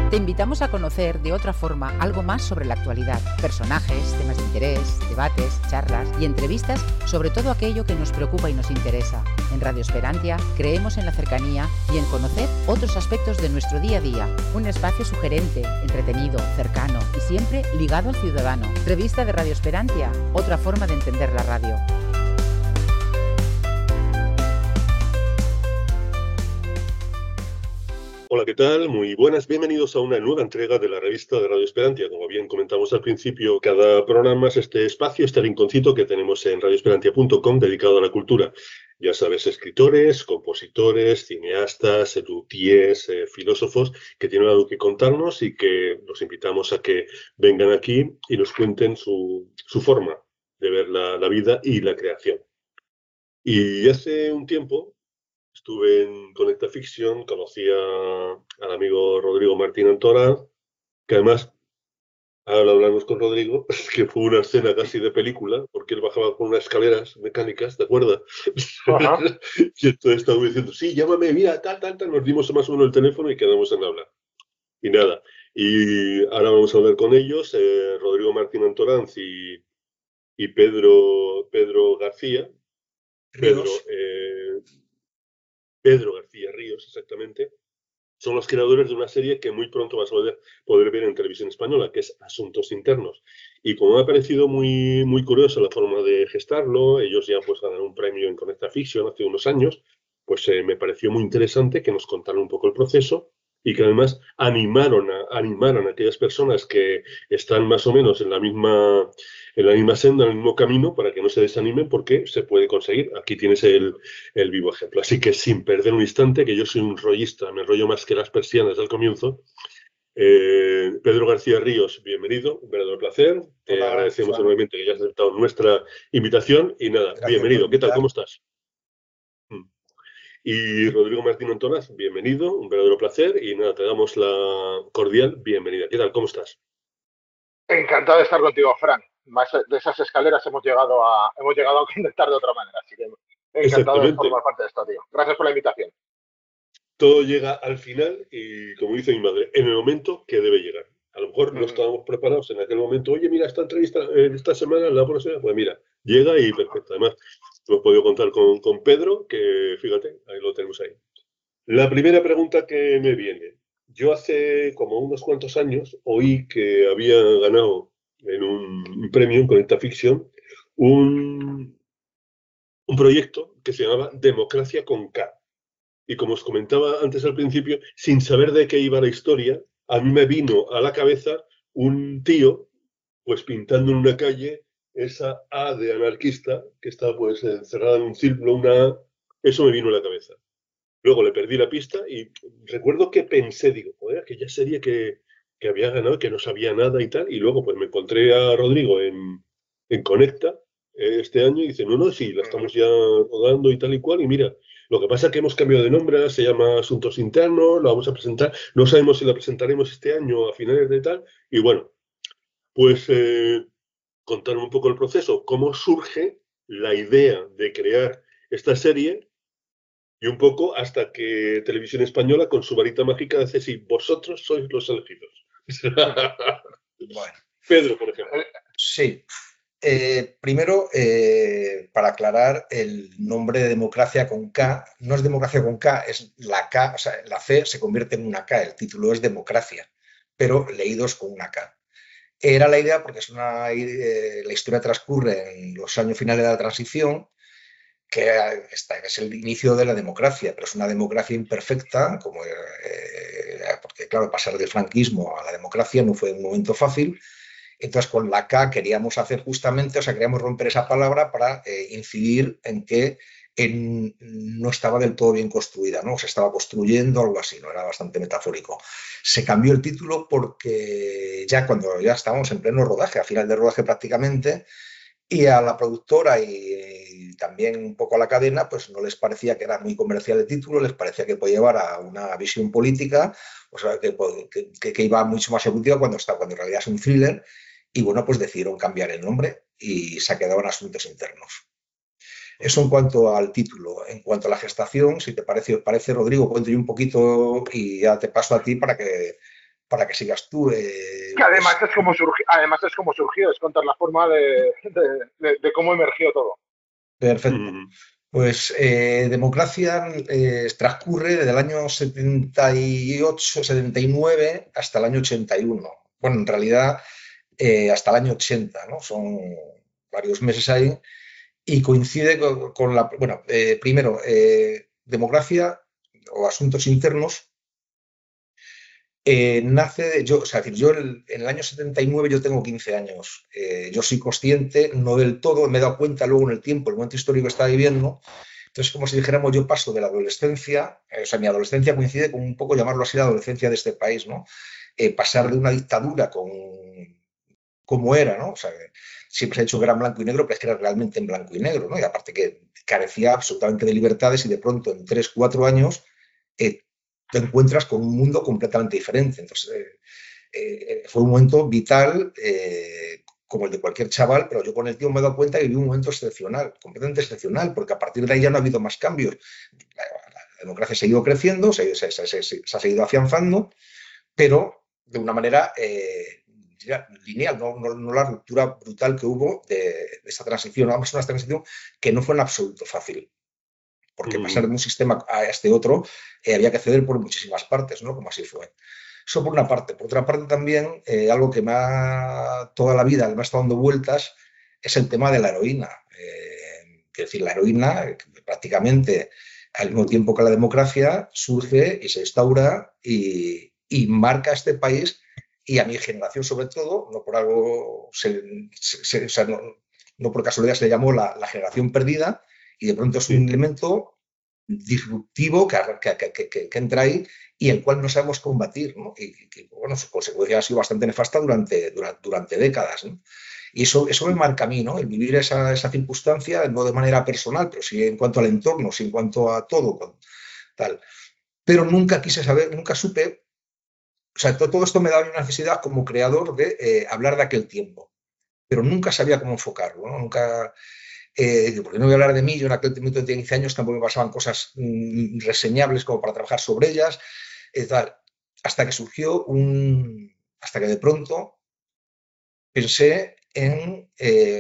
Te invitamos a conocer de otra forma algo más sobre la actualidad, personajes, temas de interés, debates, charlas y entrevistas sobre todo aquello que nos preocupa y nos interesa. En Radio Esperantia creemos en la cercanía y en conocer otros aspectos de nuestro día a día. Un espacio sugerente, entretenido, cercano y siempre ligado al ciudadano. Revista de Radio Esperantia, otra forma de entender la radio. Hola, ¿qué tal? Muy buenas, bienvenidos a una nueva entrega de la revista de Radio Esperantia. Como bien comentamos al principio, cada programa es este espacio, este rinconcito que tenemos en radioesperantia.com dedicado a la cultura. Ya sabes, escritores, compositores, cineastas, luthiers, filósofos que tienen algo que contarnos y que los invitamos a que vengan aquí y nos cuenten su forma de ver la vida y la creación. Y hace un tiempo estuve en Conecta Fiction, conocí al amigo Rodrigo Martín Antoraz, que además, ahora hablamos con Rodrigo, que fue una escena casi de película, porque él bajaba con unas escaleras mecánicas, ¿te acuerdas? Y entonces estaba diciendo, sí, llámame, mira, tal, nos dimos más o menos el teléfono y quedamos en hablar. Y nada, y ahora vamos a hablar con ellos, Rodrigo Martín Antoraz y Pedro García. Pedro García Ríos, exactamente, son los creadores de una serie que muy pronto vas a poder ver en televisión española, que es Asuntos Internos. Y como me ha parecido muy, muy curiosa la forma de gestarlo, ellos ya pues ganaron un premio en Conecta Fiction hace unos años, pues me pareció muy interesante que nos contaran un poco el proceso y que además animaron a aquellas personas que están más o menos en la misma senda, en el mismo camino, para que no se desanimen porque se puede conseguir. Aquí tienes el vivo ejemplo. Así que sin perder un instante, que yo soy un rollista, me enrollo más que las persianas al comienzo. Pedro García Ríos, bienvenido, un verdadero placer. Te agradecemos enormemente que hayas aceptado nuestra invitación y nada, gracias, bienvenido. ¿Qué tal? ¿Cómo estás? Y Rodrigo Martín Antoraz, bienvenido, un verdadero placer y nada, te damos la cordial bienvenida. ¿Qué tal? ¿Cómo estás? Encantado de estar contigo, Fran. Más de esas escaleras hemos llegado a conectar de otra manera, así que encantado de formar parte de esto, tío. Gracias por la invitación. Todo llega al final y, como dice mi madre, en el momento que debe llegar. A lo mejor no estábamos preparados en aquel momento. Oye, mira, esta entrevista esta semana, la próxima, pues mira, llega y perfecto. Además, hemos podido contar con Pedro, que fíjate, ahí lo tenemos ahí. La primera pregunta que me viene. Yo hace como unos cuantos años oí que había ganado en un premio en Conecta Fiction un proyecto que se llamaba Democracia con K. Y como os comentaba antes al principio, sin saber de qué iba la historia, a mí me vino a la cabeza un tío, pues pintando en una calle esa A de anarquista, que está pues encerrada en un círculo, una A, eso me vino a la cabeza. Luego le perdí la pista y recuerdo que pensé, digo, joder, aquella serie que había ganado, que no sabía nada y tal, y luego pues me encontré a Rodrigo en Conecta este año y dice, no, sí, la estamos ya rodando y tal y cual, y mira, lo que pasa es que hemos cambiado de nombre, se llama Asuntos Internos, lo vamos a presentar, no sabemos si la presentaremos este año a finales de tal, y bueno, pues contar un poco el proceso, cómo surge la idea de crear esta serie y un poco hasta que Televisión Española con su varita mágica dice, sí, vosotros sois los elegidos. Bueno. Pedro, por ejemplo. Sí. Primero, para aclarar, el nombre de Democracia con K no es Democracia con K, es la K, o sea, la C se convierte en una K, el título es Democracia, pero leídos con una K. Era la idea porque la historia transcurre en los años finales de la transición, que es el inicio de la democracia, pero es una democracia imperfecta, porque claro, pasar del franquismo a la democracia no fue un momento fácil. Entonces, con la K queríamos hacer justamente, queríamos romper esa palabra para incidir en que no estaba del todo bien construida, ¿no? Se estaba construyendo algo así, ¿no? Era bastante metafórico. Se cambió el título porque cuando ya estábamos en pleno rodaje, a final de rodaje prácticamente, y a la productora y también un poco a la cadena, pues no les parecía que era muy comercial el título, les parecía que podía llevar a una visión política, que iba mucho más evolutiva cuando en realidad es un thriller. Y bueno, pues decidieron cambiar el nombre y se ha quedado en Asuntos Internos. Eso en cuanto al título. En cuanto a la gestación, si te parece, Rodrigo, cuento yo un poquito y ya te paso a ti para que para que sigas tú. Que además, pues, es como surgió, es contar la forma de cómo emergió todo. Perfecto. Pues Democracia transcurre desde el año 78, 79 hasta el año 81. Bueno, en realidad hasta el año 80, ¿no? Son varios meses ahí y coincide con la... Bueno, primero, Democracia o Asuntos Internos nace, o sea, yo en el año 79 yo tengo 15 años. Yo soy consciente, no del todo, me he dado cuenta luego en el tiempo, el momento histórico que estaba viviendo. Entonces, como si dijéramos, yo paso de la adolescencia, o sea, mi adolescencia coincide con un poco, llamarlo así, la adolescencia de este país, ¿no? Pasar de una dictadura como era, ¿no? O sea, siempre se ha dicho que era en blanco y negro, pero es que era realmente en blanco y negro, ¿no? Y aparte que carecía absolutamente de libertades y de pronto en 3, 4 años te encuentras con un mundo completamente diferente. Entonces, fue un momento vital, como el de cualquier chaval, pero yo con el tiempo me he dado cuenta que viví un momento excepcional, completamente excepcional, porque a partir de ahí ya no ha habido más cambios. La democracia ha seguido creciendo, se ha seguido afianzando, pero de una manera lineal, no la ruptura brutal que hubo de esta transición. Vamos a una transición que no fue en absoluto fácil, porque pasar de un sistema a este otro había que ceder por muchísimas partes, ¿no? Como así fue. Eso por una parte. Por otra parte también, algo que toda la vida me ha estado dando vueltas es el tema de la heroína. Es decir, la heroína prácticamente al mismo tiempo que la democracia surge y se instaura y marca este país y a mi generación sobre todo, no por algo, o sea, no por casualidad se le llamó la generación perdida, y de pronto es un elemento disruptivo que entra ahí y el cual no sabemos combatir, ¿no? Y que, bueno, su consecuencia ha sido bastante nefasta durante décadas, ¿no? Y eso me marca a mí, ¿no? El vivir esa circunstancia, no de manera personal, pero sí en cuanto al entorno, sí en cuanto a todo, tal. Pero nunca quise saber, nunca supe, o sea, todo esto me daba una necesidad como creador de hablar de aquel tiempo, pero nunca sabía cómo enfocarlo, ¿no? Nunca... porque no voy a hablar de mí, yo en aquel momento de 15 años tampoco me pasaban cosas reseñables como para trabajar sobre ellas, tal, hasta que surgió hasta que de pronto pensé en...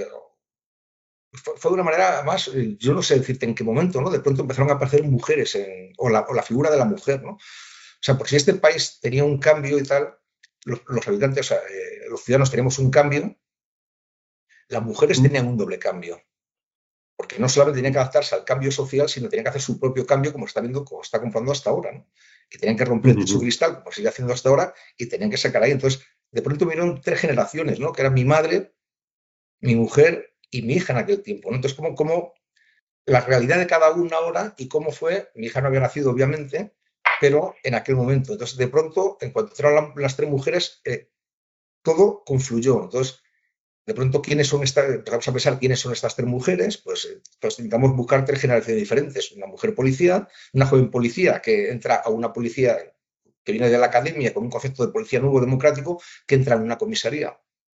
fue de una manera más, yo no sé decirte en qué momento, ¿no? De pronto empezaron a aparecer mujeres, o la figura de la mujer, ¿no? O sea, por si este país tenía un cambio y tal, los habitantes, o sea, los ciudadanos teníamos un cambio, las mujeres tenían un doble cambio. Porque no solamente tenían que adaptarse al cambio social, sino tenían que hacer su propio cambio, como está comprando hasta ahora, ¿no? Y tenían que romper el techo cristal, como sigue haciendo hasta ahora, y tenían que sacar ahí. Entonces, de pronto vinieron 3 generaciones, ¿no? Que eran mi madre, mi mujer y mi hija en aquel tiempo, ¿no? Entonces, como la realidad de cada una ahora y cómo fue, mi hija no había nacido, obviamente, pero en aquel momento. Entonces, de pronto, en cuanto entraron las 3 mujeres, todo confluyó. Entonces, de pronto, empezamos a pensar quiénes son estas 3 mujeres, pues intentamos buscar 3 generaciones diferentes. Una mujer policía, una joven policía que entra a una policía que viene de la academia con un concepto de policía nuevo democrático, que entra en una comisaría,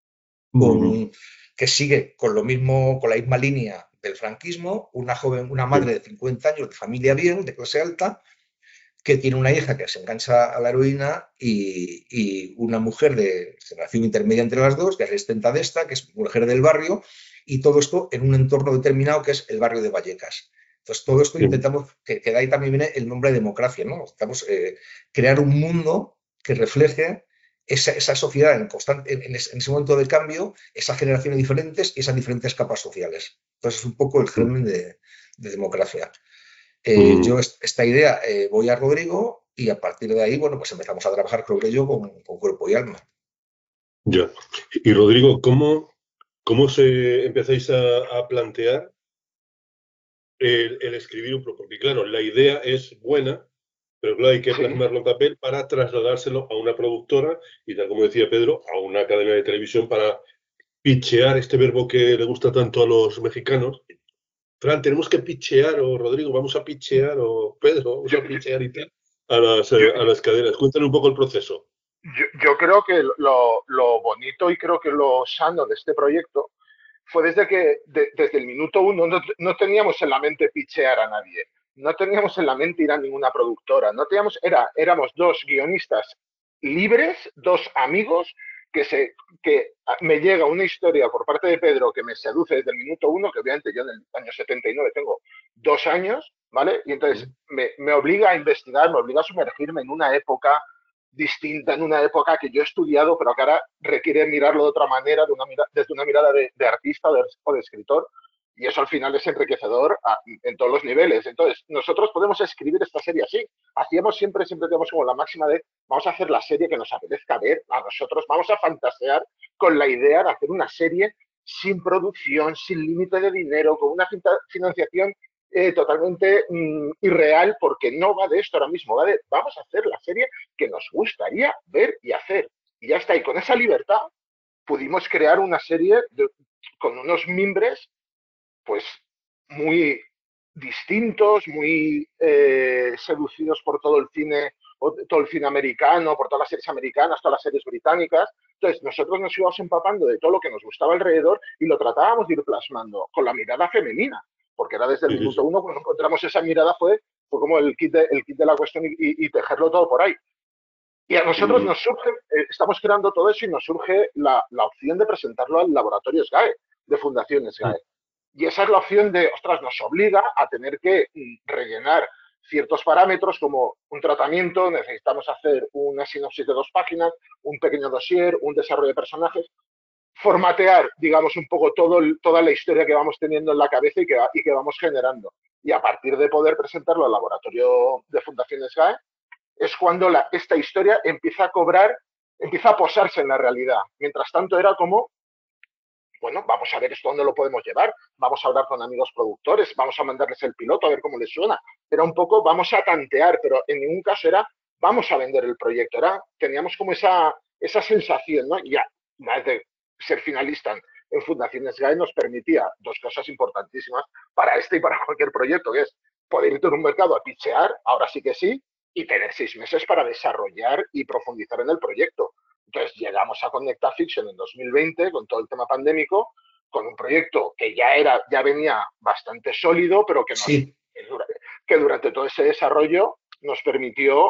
que sigue con la misma línea del franquismo, una madre de 50 años, de familia bien, de clase alta, que tiene una hija que se engancha a la heroína y una mujer de generación intermedia entre las dos, que es asistenta de esta, que es mujer del barrio, y todo esto en un entorno determinado que es el barrio de Vallecas. Entonces, todo esto intentamos, que de ahí también viene el nombre de democracia, ¿no? Intentamos crear un mundo que refleje esa sociedad en ese momento de cambio, esas generaciones diferentes y esas diferentes capas sociales. Entonces, es un poco el germen de democracia. Yo esta idea voy a Rodrigo y a partir de ahí, bueno, pues empezamos a trabajar sobre ello con cuerpo y alma. Ya. Y Rodrigo, ¿cómo se empezáis a plantear el escribir un propio? Porque claro, la idea es buena, pero claro, hay que plasmarlo en papel para trasladárselo a una productora y tal como decía Pedro, a una cadena de televisión para pitchear, este verbo que le gusta tanto a los mexicanos. Fran, tenemos que pitchear, o Rodrigo, vamos a pitchear, o Pedro, vamos a pitchear y tal, a las cadenas. Cuéntanos un poco el proceso. Yo creo que lo bonito y creo que lo sano de este proyecto fue desde el minuto 1 no teníamos en la mente pitchear a nadie, no teníamos en la mente ir a ninguna productora, no teníamos, éramos 2 guionistas libres, dos amigos, que me llega una historia por parte de Pedro que me seduce desde el minuto 1, que obviamente yo en el año 79 tengo 2 años, ¿vale? Y entonces me obliga a investigar, me obliga a sumergirme en una época distinta, en una época que yo he estudiado, pero que ahora requiere mirarlo de otra manera, desde una mirada de artista o de escritor, y eso al final es enriquecedor en todos los niveles. Entonces, nosotros podemos escribir esta serie así. Siempre tenemos como la máxima de vamos a hacer la serie que nos apetezca ver a nosotros, vamos a fantasear con la idea de hacer una serie sin producción, sin límite de dinero, con una financiación totalmente irreal, porque no va de esto ahora mismo, va de vamos a hacer la serie que nos gustaría ver y hacer. Y ya está. Y con esa libertad pudimos crear una serie con unos mimbres pues muy distintos, muy seducidos por todo el cine americano, por todas las series americanas, todas las series británicas. Entonces, nosotros nos íbamos empapando de todo lo que nos gustaba alrededor y lo tratábamos de ir plasmando con la mirada femenina, porque era desde el minuto 1 cuando encontramos esa mirada fue como el kit de la cuestión y tejerlo todo por ahí. Y a nosotros nos surge, estamos creando todo eso y nos surge la opción de presentarlo al laboratorio SGAE, de Fundación SGAE. Y esa es la opción de, ostras, nos obliga a tener que rellenar ciertos parámetros como un tratamiento, necesitamos hacer una sinopsis de 2 páginas, un pequeño dossier, un desarrollo de personajes, formatear, digamos, un poco toda la historia que vamos teniendo en la cabeza y que vamos generando. Y a partir de poder presentarlo al laboratorio de Fundación SGAE, es cuando esta historia empieza a posarse en la realidad. Mientras tanto era como, bueno, vamos a ver esto dónde lo podemos llevar, vamos a hablar con amigos productores, vamos a mandarles el piloto a ver cómo les suena. Era un poco, vamos a tantear, pero en ningún caso era, vamos a vender el proyecto. Teníamos como esa sensación, ¿no? Ya, más de ser finalista en Fundación SGAE nos permitía 2 cosas importantísimas para este y para cualquier proyecto, que es poder ir a un mercado a pitchear, ahora sí que sí, y tener 6 meses para desarrollar y profundizar en el proyecto. Entonces llegamos a Connecta Fiction en 2020 con todo el tema pandémico, con un proyecto que ya venía bastante sólido, pero que durante todo ese desarrollo nos permitió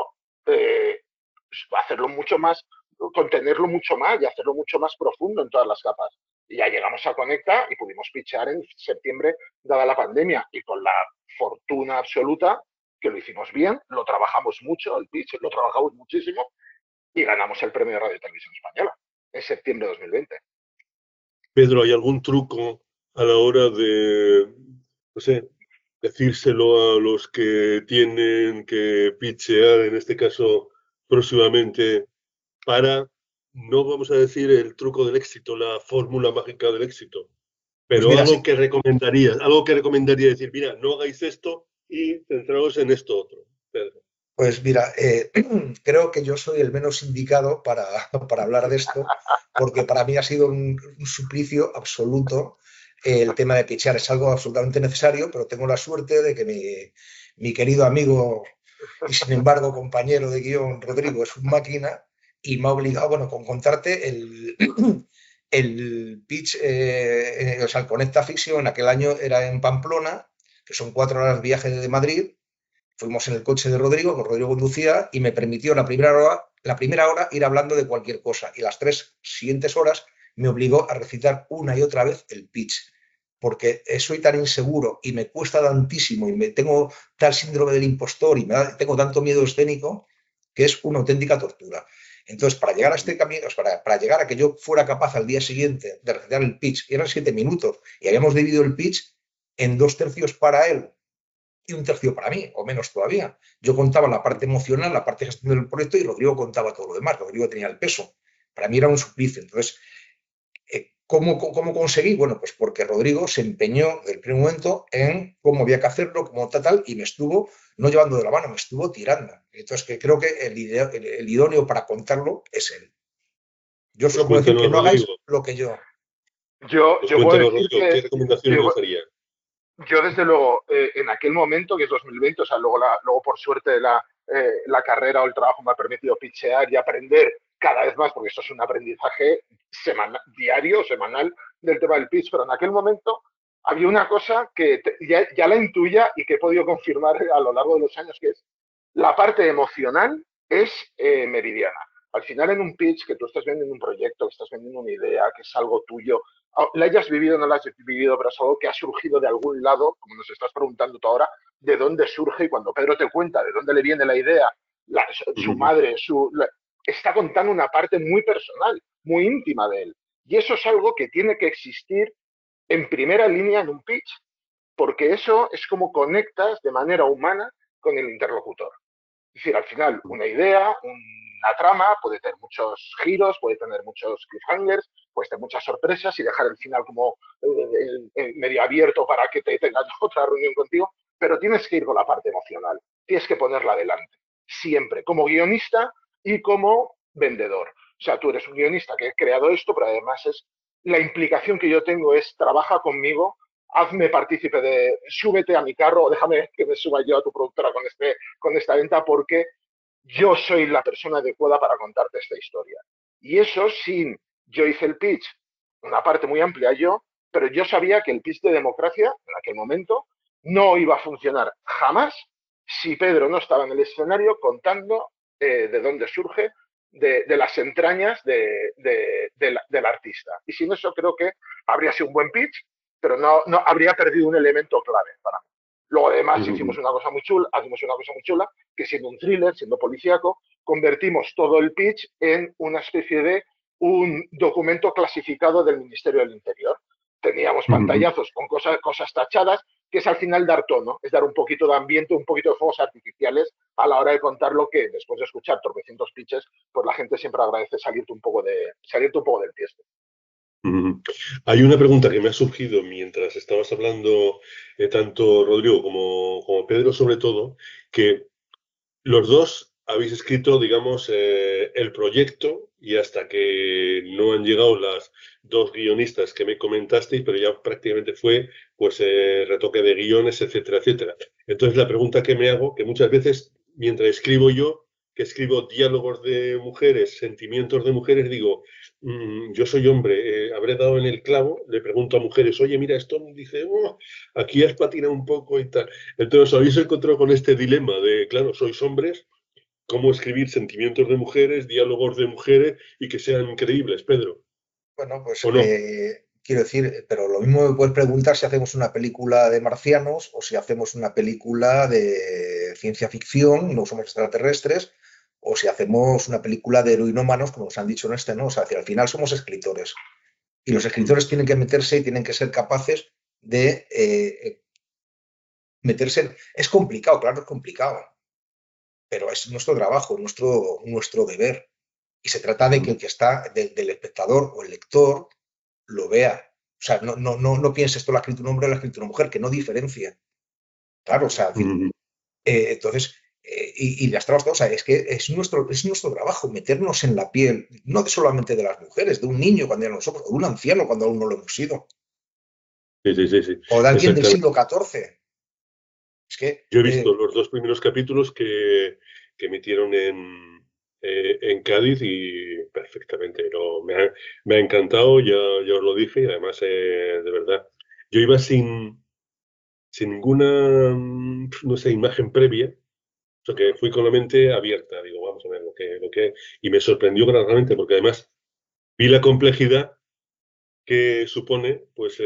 hacerlo mucho más, contenerlo mucho más y hacerlo mucho más profundo en todas las capas. Y ya llegamos a Connecta y pudimos pitchar en septiembre, dada la pandemia, y con la fortuna absoluta que lo hicimos bien, lo trabajamos mucho, el pitch lo trabajamos muchísimo y ganamos el premio de Radio y Televisión Española en septiembre de 2020. Pedro, ¿hay algún truco a la hora de, no sé, decírselo a los que tienen que pitchear, en este caso próximamente, para, no vamos a decir el truco del éxito, la fórmula mágica del éxito, pero pues algo que recomendaría decir, mira, no hagáis esto y centraos en esto otro, Pedro? Pues mira, creo que yo soy el menos indicado para hablar de esto, porque para mí ha sido un suplicio absoluto el tema de pitchear. Es algo absolutamente necesario, pero tengo la suerte de que mi querido amigo y sin embargo compañero de guión, Rodrigo, es un máquina y me ha obligado, bueno, con contarte el pitch, o sea, el Connecta Fiction en aquel año era en Pamplona, que son 4 horas de viaje de Madrid. Fuimos en el coche de Rodrigo, con Rodrigo conducía, y me permitió la primera hora ir hablando de cualquier cosa. Y las 3 siguientes horas me obligó a recitar una y otra vez el pitch. Porque soy tan inseguro y me cuesta tantísimo y tengo tal síndrome del impostor y tengo tanto miedo escénico que es una auténtica tortura. Entonces, para llegar a este camino, para llegar a que yo fuera capaz al día siguiente de recitar el pitch, eran 7 minutos y habíamos dividido el pitch en 2/3 para él y 1/3 para mí, o menos todavía. Yo contaba la parte emocional, la parte de gestión del proyecto y Rodrigo contaba todo lo demás. Rodrigo tenía el peso. Para mí era un suplicio. Entonces, ¿cómo conseguí? Bueno, pues porque Rodrigo se empeñó desde el primer momento en cómo había que hacerlo, cómo tal, y me estuvo no llevando de la mano, me estuvo tirando. Entonces, que creo que el idóneo para contarlo es él. Yo solo puedo decir que no hagáis lo que yo. Yo puedo decir ¿qué recomendación me daría? Yo, desde luego, en aquel momento, que es 2020, o sea, luego por suerte la carrera o el trabajo me ha permitido pitchear y aprender cada vez más, porque esto es un aprendizaje diario, semanal, del tema del pitch, pero en aquel momento había una cosa que ya la intuía y que he podido confirmar a lo largo de los años, que es la parte emocional es meridiana. Al final, en un pitch, que tú estás vendiendo un proyecto, que estás vendiendo una idea, que es algo tuyo, la hayas vivido o no la hayas vivido, pero es algo que ha surgido de algún lado, como nos estás preguntando tú ahora, de dónde surge, y cuando Pedro te cuenta de dónde le viene la idea, su madre, está contando una parte muy personal, muy íntima de él. Y eso es algo que tiene que existir en primera línea en un pitch, porque eso es como conectas de manera humana con el interlocutor. Es decir, al final, una idea, una trama puede tener muchos giros, puede tener muchos cliffhangers, puede tener muchas sorpresas y dejar el final como medio abierto para que te tengan otra reunión contigo, pero tienes que ir con la parte emocional, tienes que ponerla adelante, siempre, como guionista y como vendedor. O sea, tú eres un guionista que ha creado esto, pero además es la implicación que yo tengo es trabaja conmigo, hazme partícipe de, súbete a mi carro o déjame que me suba yo a tu productora con esta venta porque yo soy la persona adecuada para contarte esta historia. Y eso yo hice el pitch, una parte muy amplia yo, pero yo sabía que el pitch de democracia en aquel momento no iba a funcionar jamás si Pedro no estaba en el escenario contando de dónde surge, de las entrañas del artista. Y sin eso creo que habría sido un buen pitch, pero no habría perdido un elemento clave para mí. Luego, además, hicimos una cosa muy chula, que siendo un thriller, siendo policíaco, convertimos todo el pitch en una especie de un documento clasificado del Ministerio del Interior. Teníamos pantallazos con cosas tachadas, que es al final dar tono, es dar un poquito de ambiente, un poquito de fuegos artificiales a la hora de contar lo que, después de escuchar tropecientos pitches, pues la gente siempre agradece salirte un poco del tiesto. Hay una pregunta que me ha surgido mientras estabas hablando, tanto Rodrigo como Pedro, sobre todo, que los dos habéis escrito, digamos, el proyecto y hasta que no han llegado las dos guionistas que me comentasteis, pero ya prácticamente fue pues retoque de guiones, etcétera, etcétera. Entonces la pregunta que me hago, que muchas veces mientras escribo yo, que escribo diálogos de mujeres, sentimientos de mujeres, digo, yo soy hombre, habré dado en el clavo, le pregunto a mujeres, oye, mira, esto me dice, aquí has patinado un poco y tal. Entonces, ¿os habéis encontrado con este dilema de, claro, sois hombres, cómo escribir sentimientos de mujeres, diálogos de mujeres y que sean creíbles, Pedro? Bueno, pues ¿O no? quiero decir, pero lo mismo me puedes preguntar si hacemos una película de marcianos o si hacemos una película de ciencia ficción, no somos extraterrestres, o si hacemos una película de heroinómanos, como nos han dicho en ¿no? O sea, al final somos escritores. Y los escritores tienen que meterse y tienen que ser capaces de meterse. Es complicado, claro, es complicado. Pero es nuestro trabajo, nuestro deber. Y se trata de que el que está, del espectador o el lector, lo vea. O sea, no pienses esto lo ha escrito un hombre o lo ha escrito una mujer, que no diferencia. Claro, o sea, entonces, y las trabas, o sea, es que es nuestro trabajo meternos en la piel, no solamente de las mujeres, de un niño cuando eran nosotros, o de un anciano cuando aún no lo hemos sido. Sí. O de alguien del siglo XIV. Es que, yo he visto los dos primeros capítulos que emitieron en Cádiz y perfectamente. No, me ha encantado, ya os lo dije, y además, de verdad, yo iba sin ninguna, no sé, imagen previa, o sea, que fui con la mente abierta, digo, vamos a ver lo que y me sorprendió grandemente, porque además vi la complejidad que supone, pues,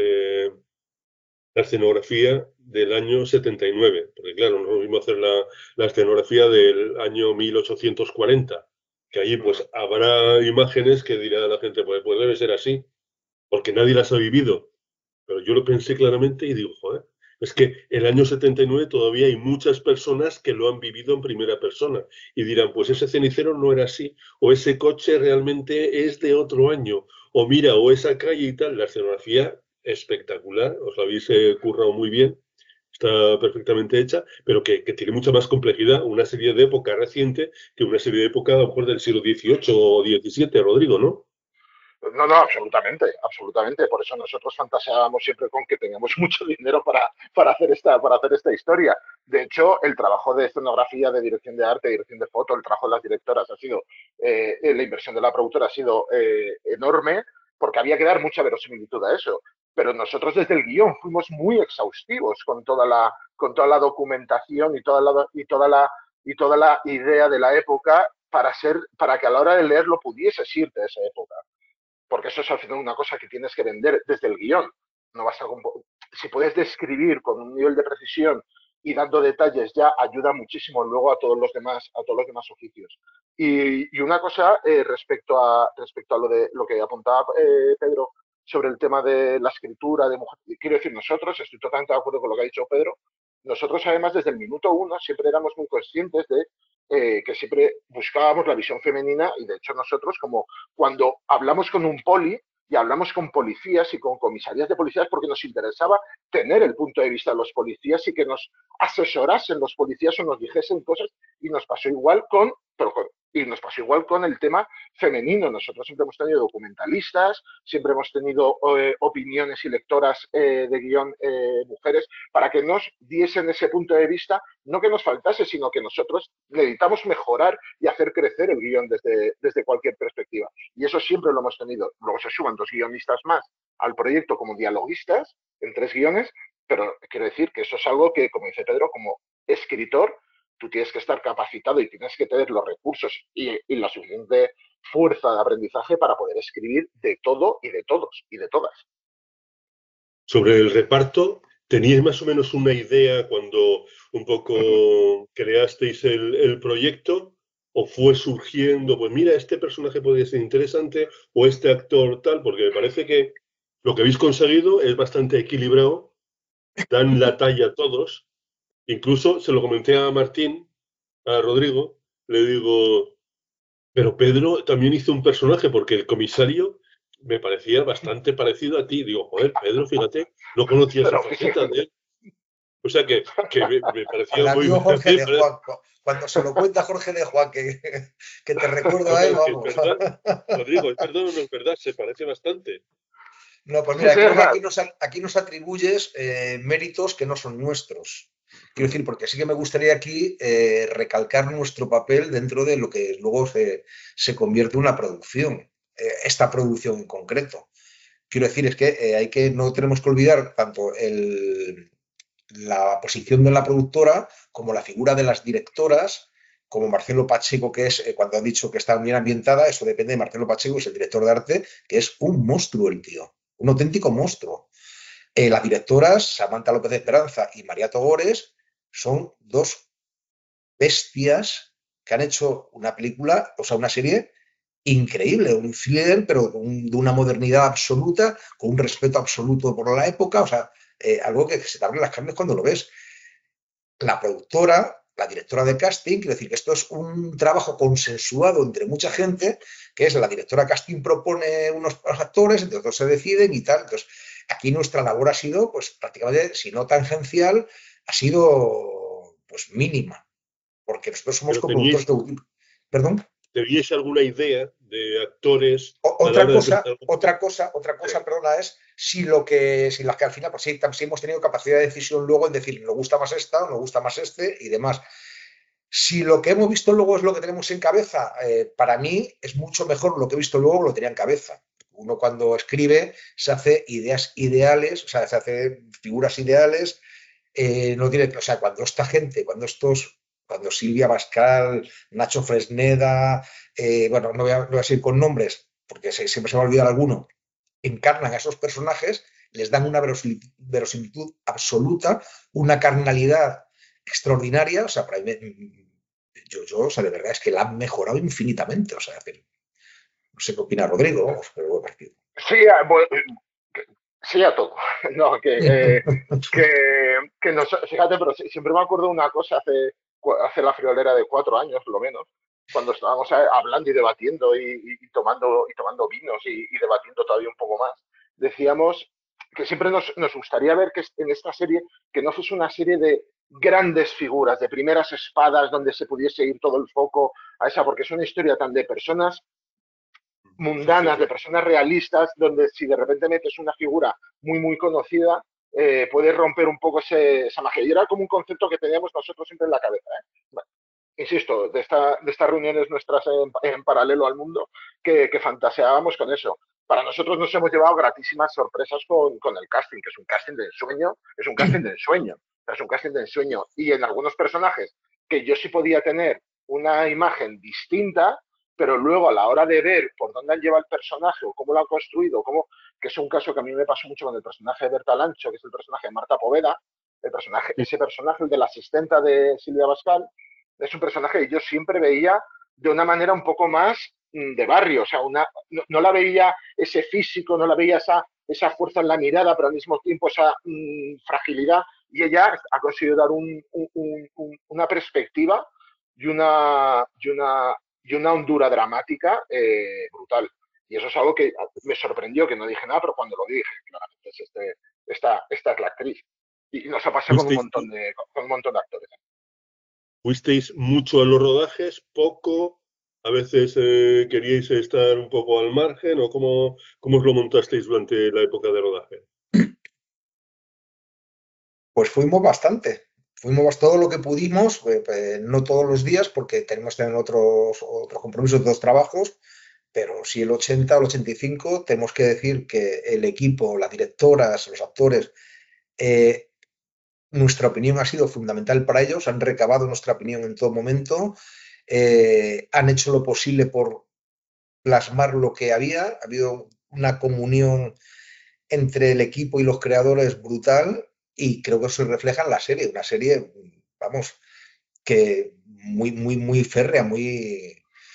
la escenografía del año 79, porque claro, no es lo mismo hacer la escenografía del año 1840, que allí pues habrá imágenes que dirá la gente, pues debe ser así, porque nadie las ha vivido. Pero yo lo pensé claramente y digo, joder, es que el año 79 todavía hay muchas personas que lo han vivido en primera persona y dirán, pues ese cenicero no era así, o ese coche realmente es de otro año, o mira, o esa calle y tal. La escenografía espectacular, os la habéis currado muy bien, está perfectamente hecha, pero que tiene mucha más complejidad una serie de época reciente que una serie de época a lo mejor del siglo XVIII o XVII, Rodrigo, ¿no? No, absolutamente. Por eso nosotros fantaseábamos siempre con que teníamos mucho dinero para hacer esta historia. De hecho, el trabajo de escenografía, de dirección de arte, dirección de foto, el trabajo de las directoras ha sido, la inversión de la productora ha sido enorme, porque había que dar mucha verosimilitud a eso. Pero nosotros desde el guión fuimos muy exhaustivos con toda la documentación y toda la idea de la época para que a la hora de leerlo pudieses irte de esa época. Porque eso es al final una cosa que tienes que vender desde el guión. No vas a si puedes describir con un nivel de precisión y dando detalles ya ayuda muchísimo luego a todos los demás oficios. Y una cosa respecto a lo que apuntaba Pedro sobre el tema de la escritura de mujer. Quiero decir, nosotros, estoy totalmente de acuerdo con lo que ha dicho Pedro, nosotros además desde el minuto 1 siempre éramos muy conscientes de que siempre buscábamos la visión femenina y de hecho nosotros como cuando hablamos con un poli y hablamos con policías y con comisarías de policías porque nos interesaba tener el punto de vista de los policías y que nos asesorasen los policías o nos dijesen cosas y nos pasó igual con el tema femenino. Nosotros siempre hemos tenido documentalistas, siempre hemos tenido opiniones y lectoras de guión mujeres para que nos diesen ese punto de vista, no que nos faltase, sino que nosotros necesitamos mejorar y hacer crecer el guión desde cualquier perspectiva. Y eso siempre lo hemos tenido. Luego se suman 2 guionistas más al proyecto como dialoguistas en 3 guiones, pero quiero decir que eso es algo que, como dice Pedro, como escritor, tú tienes que estar capacitado y tienes que tener los recursos y la suficiente fuerza de aprendizaje para poder escribir de todo y de todos y de todas. Sobre el reparto, ¿teníais más o menos una idea cuando un poco creasteis el proyecto? ¿O fue surgiendo, pues mira, este personaje podría ser interesante o este actor tal? Porque me parece que lo que habéis conseguido es bastante equilibrado, dan la talla todos. Incluso se lo comenté a Martín, a Rodrigo, le digo, pero Pedro también hizo un personaje porque el comisario me parecía bastante parecido a ti. Digo, joder, Pedro, fíjate, no conocía esa faceta de él. O sea que me parecía muy bien. Jorge de Juan, cuando se lo cuenta Jorge de Juan, que te recuerdo a él, vamos. Es verdad, Rodrigo, no es verdad, se parece bastante. No, pues mira, creo que aquí nos atribuyes méritos que no son nuestros. Quiero decir, porque sí que me gustaría aquí recalcar nuestro papel dentro de lo que luego se convierte en una producción, esta producción en concreto. Quiero decir, es que no tenemos que olvidar tanto la posición de la productora como la figura de las directoras, como Marcelo Pacheco, que es, cuando han dicho que está bien ambientada, eso depende de Marcelo Pacheco, es el director de arte, que es un monstruo el tío, un auténtico monstruo. Las directoras, Samantha López de Esperanza y María Togores, son 2 bestias que han hecho una película, o sea, una serie increíble, un thriller, pero de una modernidad absoluta, con un respeto absoluto por la época, o sea, algo que se te abren las carnes cuando lo ves. La productora, la directora de casting, quiero decir que esto es un trabajo consensuado entre mucha gente, que es la directora de casting propone unos actores, entre otros se deciden y tal. Entonces, aquí nuestra labor ha sido, pues prácticamente, si no tangencial, ha sido pues mínima, porque nosotros somos coproductores de... ¿Perdón? ¿Teníais alguna idea de actores? Otra cosa, perdona, es si las que al final, pues sí hemos tenido capacidad de decisión luego en decir, nos gusta más esta o nos gusta más este y demás. Si lo que hemos visto luego es lo que tenemos en cabeza, para mí es mucho mejor lo que he visto luego lo tenía en cabeza. Uno cuando escribe se hace ideas ideales, o sea, se hace figuras ideales, no tiene, o sea, cuando Silvia Bascal, Nacho Fresneda, bueno, no voy a seguir con nombres porque siempre se me va a olvidar alguno, encarnan a esos personajes, les dan una verosimilitud absoluta, una carnalidad extraordinaria, o sea, para mí, o sea, de verdad es que la han mejorado infinitamente, o sea, no sé qué opina Rodrigo, vamos, pero buen partido. Sí a todo. No, fíjate, pero siempre me acuerdo de una cosa hace la friolera de 4 años, lo menos, cuando estábamos hablando y debatiendo y tomando vinos y debatiendo todavía un poco más. Decíamos que siempre nos gustaría ver que en esta serie, que no fuese una serie de grandes figuras, de primeras espadas donde se pudiese ir todo el foco a esa, porque es una historia tan de personas mundanas, de personas realistas, donde si de repente metes una figura muy, muy conocida, puedes romper un poco esa magia. Y era como un concepto que teníamos nosotros siempre en la cabeza. Bueno, insisto, de estas reuniones nuestras en paralelo al mundo, que fantaseábamos con eso. Para nosotros nos hemos llevado gratísimas sorpresas con el casting, que es un casting de ensueño, es un casting de ensueño. Y en algunos personajes que yo sí podía tener una imagen distinta, pero luego a la hora de ver por dónde han llevado el personaje o cómo lo han construido, que es un caso que a mí me pasó mucho con el personaje de Berta Lancho, que es el personaje de Marta Poveda, ese personaje, el de la asistenta de Silvia Pascal, es un personaje que yo siempre veía de una manera un poco más de barrio, o sea, no la veía ese físico, no la veía esa fuerza en la mirada, pero al mismo tiempo esa fragilidad, y ella ha conseguido dar una perspectiva y una hondura dramática brutal. Y eso es algo que me sorprendió, que no dije nada, pero cuando lo dije, claramente esta es la actriz. Y nos ha pasado con un montón de actores. ¿Fuisteis mucho a los rodajes, poco? ¿A veces queríais estar un poco al margen? ¿O cómo os lo montasteis durante la época de rodaje? Pues fuimos bastante. Fuimos todo lo que pudimos, no todos los días, porque tenemos que tener otros compromisos, otros trabajos, pero sí el 80 o el 85 tenemos que decir que el equipo, las directoras, los actores, nuestra opinión ha sido fundamental para ellos, han recabado nuestra opinión en todo momento, han hecho lo posible por plasmar lo que ha habido una comunión entre el equipo y los creadores brutal, y creo que eso se refleja en la serie, una serie, vamos, que muy férrea, muy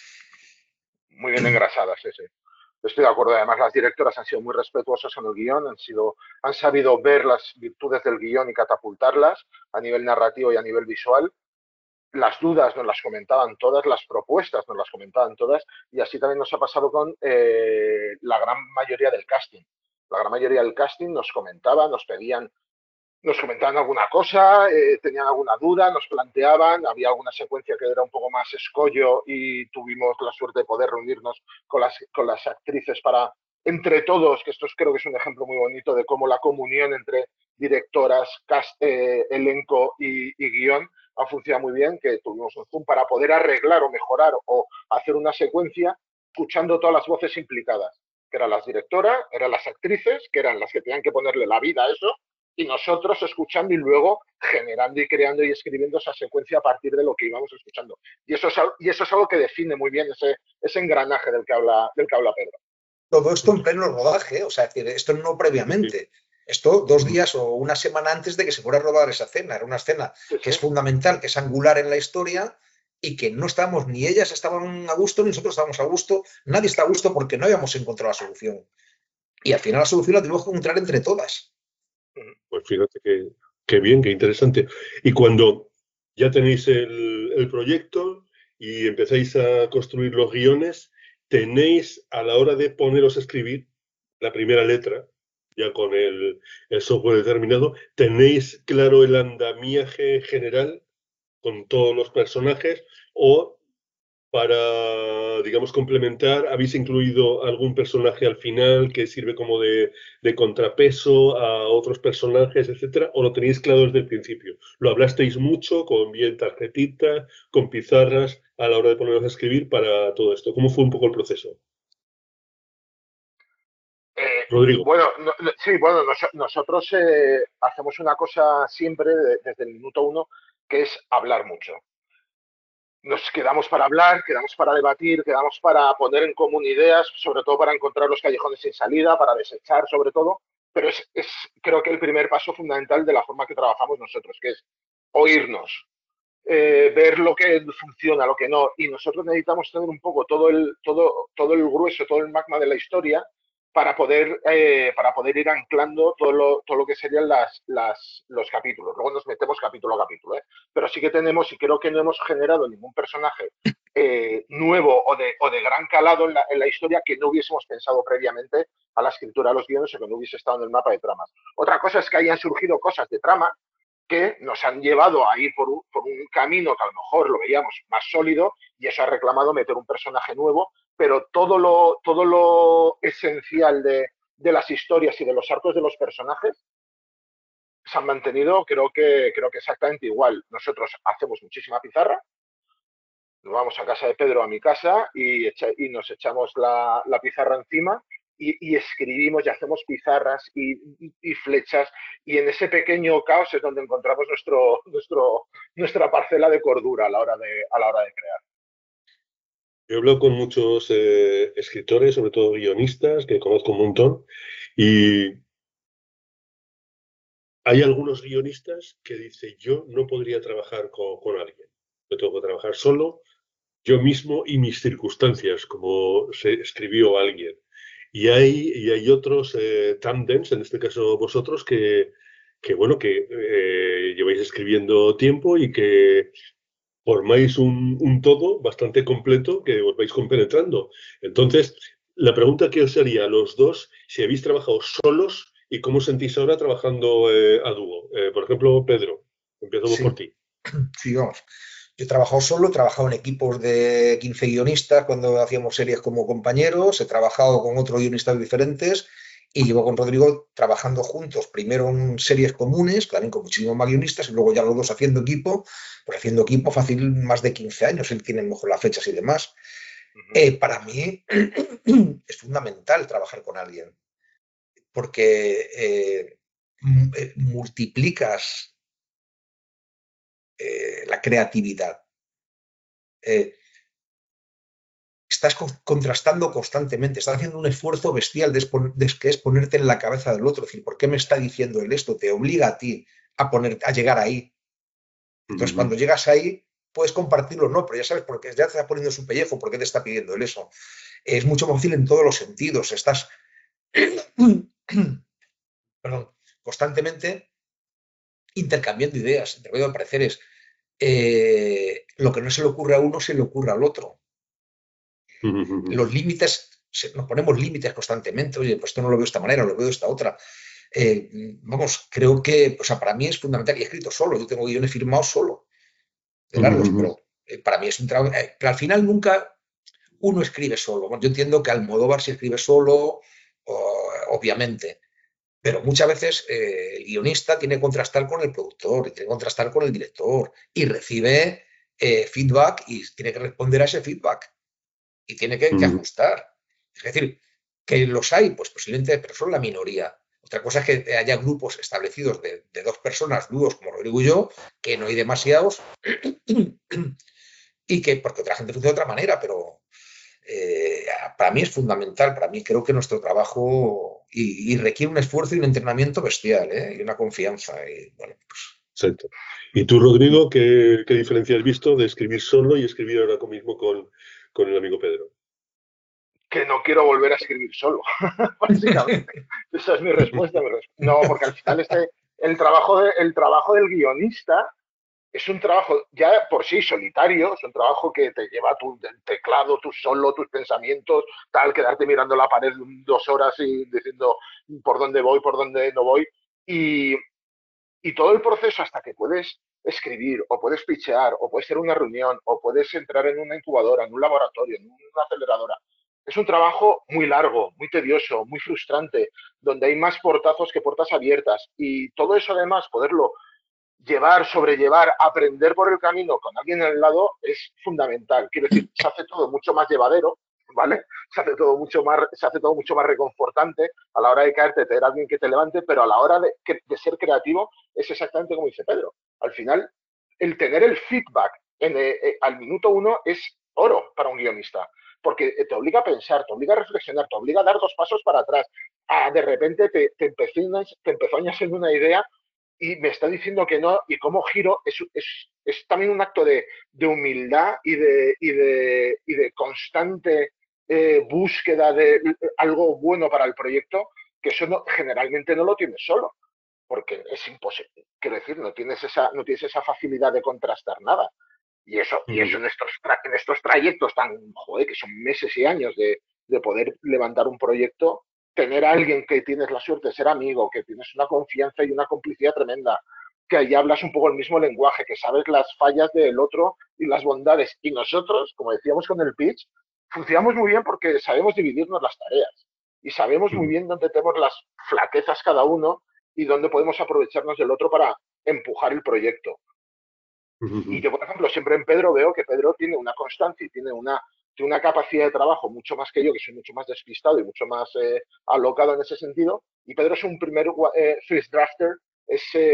bien engrasada, sí. Estoy de acuerdo. Además, las directoras han sido muy respetuosas en el guión, han sabido ver las virtudes del guión y catapultarlas a nivel narrativo y a nivel visual. Las dudas nos las comentaban todas, las propuestas nos las comentaban todas, y así también nos ha pasado con la gran mayoría del casting. La gran mayoría del casting nos comentaba, nos comentaban alguna cosa, tenían alguna duda, nos planteaban, había alguna secuencia que era un poco más escollo y tuvimos la suerte de poder reunirnos con las actrices para, entre todos, que esto creo que es un ejemplo muy bonito de cómo la comunión entre directoras, elenco y guión ha funcionado muy bien, que tuvimos un Zoom para poder arreglar o mejorar o hacer una secuencia escuchando todas las voces implicadas, que eran las directoras, eran las actrices, que eran las que tenían que ponerle la vida a eso, y nosotros escuchando y luego generando y creando y escribiendo esa secuencia a partir de lo que íbamos escuchando. Y eso es algo que define muy bien ese engranaje del que habla Pedro. Todo esto en pleno rodaje, o sea, esto no previamente. Esto 2 días o una semana antes de que se fuera a rodar esa escena. Era una escena que es fundamental, que es angular en la historia, y que no estábamos, ni ellas estaban a gusto, ni nosotros estábamos a gusto, nadie está a gusto porque no habíamos encontrado la solución. Y al final la solución la tuvimos que encontrar entre todas. Pues fíjate qué bien, qué interesante. Y cuando ya tenéis el proyecto y empezáis a construir los guiones, tenéis a la hora de poneros a escribir la primera letra, ya con el software determinado, tenéis claro el andamiaje general con todos los personajes, o para, digamos, complementar, ¿habéis incluido algún personaje al final que sirve como de contrapeso a otros personajes, etcétera? ¿O lo tenéis claro desde el principio? ¿Lo hablasteis mucho con bien tarjetitas, con pizarras a la hora de poneros a escribir para todo esto? ¿Cómo fue un poco el proceso? Rodrigo. Bueno, nosotros hacemos una cosa siempre desde el minuto 1, que es hablar mucho. Nos quedamos para hablar, quedamos para debatir, quedamos para poner en común ideas, sobre todo para encontrar los callejones sin salida, para desechar sobre todo, pero es creo que el primer paso fundamental de la forma que trabajamos nosotros, que es oírnos, ver lo que funciona, lo que no, y nosotros necesitamos tener un poco todo el grueso, todo el magma de la historia para poder ir anclando todo lo que serían los capítulos. Luego nos metemos capítulo a capítulo, pero sí que tenemos, y creo que no hemos generado ningún personaje nuevo o de gran calado en la historia que no hubiésemos pensado previamente a la escritura de los guiones o que no hubiese estado en el mapa de tramas. Otra cosa es que hayan surgido cosas de trama que nos han llevado a ir por un camino que a lo mejor lo veíamos más sólido, y eso ha reclamado meter un personaje nuevo, pero todo lo esencial de las historias y de los arcos de los personajes se han mantenido, creo que exactamente igual. Nosotros hacemos muchísima pizarra, nos vamos a casa de Pedro, a mi casa, y nos echamos la pizarra encima y escribimos y hacemos pizarras y flechas, y en ese pequeño caos es donde encontramos nuestra parcela de cordura a la hora de crear. Yo hablo con muchos escritores, sobre todo guionistas, que conozco un montón, y hay algunos guionistas que dicen, yo no podría trabajar con alguien, yo tengo que trabajar solo, yo mismo y mis circunstancias, como se escribió alguien. Y hay otros tandems, en este caso vosotros, bueno, que lleváis escribiendo tiempo y que formáis un todo bastante completo que os vais compenetrando. Entonces, la pregunta que os haría a los dos, si habéis trabajado solos y cómo os sentís ahora trabajando a dúo. Por ejemplo, Pedro, empezamos por Sí, ti. sí, vamos. Yo he trabajado solo, he trabajado en equipos de 15 guionistas cuando hacíamos series como compañeros, he trabajado con otros guionistas diferentes y llevo con Rodrigo trabajando juntos, primero en series comunes, también con muchísimos más guionistas, y luego ya los dos haciendo equipo, pues haciendo equipo fácil más de 15 años, él tiene mejor las fechas y demás. Para mí es fundamental trabajar con alguien, porque multiplicas la creatividad. Eh, Estás contrastando constantemente, estás haciendo un esfuerzo bestial que es ponerte en la cabeza del otro, es decir, ¿por qué me está diciendo él esto? Te obliga a ti a llegar ahí. Entonces, cuando llegas ahí, puedes compartirlo o no, pero ya sabes, porque ya te está poniendo su pellejo, ¿por qué te está pidiendo él eso? Es mucho más fácil en todos los sentidos, estás perdón, constantemente intercambiando ideas, intercambiando pareceres. Lo que no se le ocurre a uno se le ocurre al otro. Los límites, nos ponemos límites constantemente. Oye, pues esto no lo veo de esta manera, lo veo de esta otra. Vamos, creo que, o sea, para mí es fundamental. Y he escrito solo, yo tengo guiones firmados solo, de largos, pero para mí es un trabajo. Pero al final nunca uno escribe solo. Bueno, yo entiendo que Almodóvar sí escribe solo, obviamente, pero muchas veces el guionista tiene que contrastar con el productor, y tiene que contrastar con el director, y recibe feedback y tiene que responder a ese feedback. Y tiene que ajustar. Es decir, que los hay, pues posiblemente, pero son la minoría. Otra cosa es que haya grupos establecidos de dos personas, dúos como Rodrigo y yo, que no hay demasiados, y que porque otra gente funciona de otra manera, pero para mí es fundamental, para mí creo que nuestro trabajo y requiere un esfuerzo y un entrenamiento bestial, y una confianza. Y, bueno, pues, Exacto. ¿Y tú, Rodrigo, qué diferencia has visto de escribir solo y escribir ahora mismo con el amigo Pedro? Que no quiero volver a escribir solo, básicamente. Esa es mi respuesta. No, porque al final el trabajo del guionista es un trabajo ya por sí solitario, es un trabajo que te lleva el teclado, tú solo, tus pensamientos, tal, quedarte mirando la pared 2 horas y diciendo por dónde voy, por dónde no voy. Y, y todo el proceso hasta que puedes escribir, o puedes pitchear, o puedes hacer una reunión, o puedes entrar en una incubadora, en un laboratorio, en una aceleradora. Es un trabajo muy largo, muy tedioso, muy frustrante, donde hay más portazos que puertas abiertas. Y todo eso además, poderlo llevar, sobrellevar, aprender por el camino con alguien al lado es fundamental. Quiero decir, se hace todo mucho más llevadero, ¿vale? Se hace todo mucho más reconfortante a la hora de caerte, tener a alguien que te levante, pero a la hora de ser creativo es exactamente como dice Pedro. Al final, el tener el feedback al minuto 1 es oro para un guionista, porque te obliga a pensar, te obliga a reflexionar, te obliga a dar 2 pasos para atrás. De repente te empezoñas en una idea y me está diciendo que no, y cómo giro es también un acto de humildad y de constante búsqueda de algo bueno para el proyecto, que eso generalmente no lo tienes solo, porque es imposible. Quiero decir, no tienes esa facilidad de contrastar nada. Y eso en estos trayectos tan, joder, que son meses y años de poder levantar un proyecto, tener a alguien que tienes la suerte de ser amigo, que tienes una confianza y una complicidad tremenda, que ahí hablas un poco el mismo lenguaje, que sabes las fallas del otro y las bondades. Y nosotros, como decíamos con el pitch, funcionamos muy bien porque sabemos dividirnos las tareas y sabemos muy bien dónde tenemos las flaquezas cada uno y dónde podemos aprovecharnos del otro para empujar el proyecto. Y yo, por ejemplo, siempre en Pedro veo que Pedro tiene una constancia y tiene una capacidad de trabajo mucho más que yo, que soy mucho más despistado y mucho más alocado en ese sentido. Y Pedro es un primer first drafter,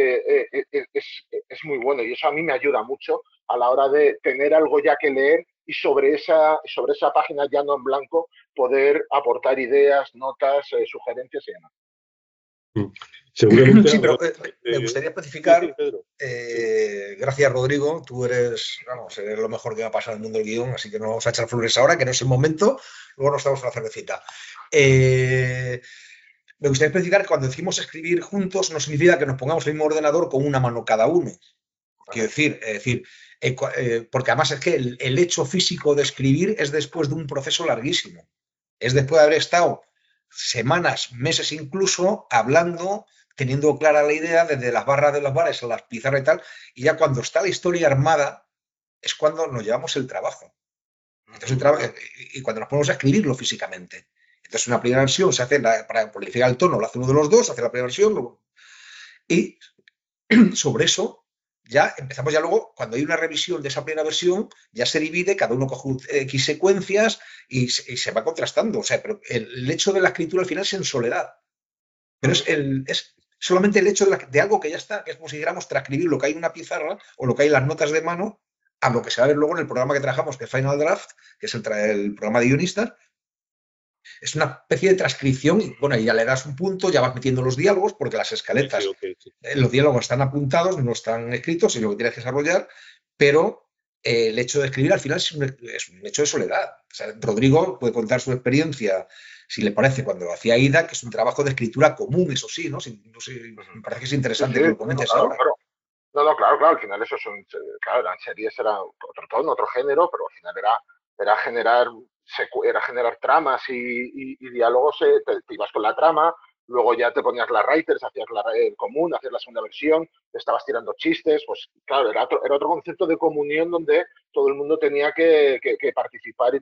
es muy bueno y eso a mí me ayuda mucho a la hora de tener algo ya que leer y sobre esa página ya no en blanco poder aportar ideas, notas, sugerencias y demás. Seguramente. Sí, pero me gustaría especificar, sí, Pedro. Gracias Rodrigo, tú eres lo mejor que va a pasar en el mundo del guión, así que no vamos a echar flores ahora, que no es el momento, luego nos damos una cervecita. Me gustaría especificar que cuando decimos escribir juntos no significa que nos pongamos el mismo ordenador con una mano cada uno. Quiero decir, porque además es que el hecho físico de escribir es después de un proceso larguísimo. Es después de haber estado semanas, meses incluso, hablando, teniendo clara la idea desde las barras de los bares a las pizarras y tal, y ya cuando está la historia armada es cuando nos llevamos el trabajo. Entonces, y cuando nos ponemos a escribirlo físicamente. Entonces una primera versión se hace, para prolificar el tono, lo hace uno de los dos, hace la primera versión, y sobre eso ya empezamos luego, cuando hay una revisión de esa primera versión, ya se divide, cada uno coge X secuencias y se va contrastando. O sea, pero el hecho de la escritura al final es en soledad. Pero es solamente el hecho de algo que ya está, que es como si dijéramos transcribir lo que hay en una pizarra o lo que hay en las notas de mano a lo que se va a ver luego en el programa que trabajamos, que es Final Draft, que es el programa de guionistas. Es una especie de transcripción y bueno, ya le das un punto, ya vas metiendo los diálogos, porque las escaletas, Sí. Los diálogos están apuntados, no están escritos, es lo que tienes que desarrollar, pero el hecho de escribir al final es un hecho de soledad. O sea, Rodrigo puede contar su experiencia, si le parece, cuando hacía Ida, que es un trabajo de escritura común, eso sí, ¿no? No sé, me parece que es interesante que lo comentes ahora. Claro. No, claro, al final eso son, claro, eran series, era otro tono, otro género, pero al final era generar tramas y diálogos, te ibas con la trama, luego ya te ponías las writers, hacías el común, hacías la segunda versión, te estabas tirando chistes, pues claro, era otro concepto de comunión donde todo el mundo tenía que participar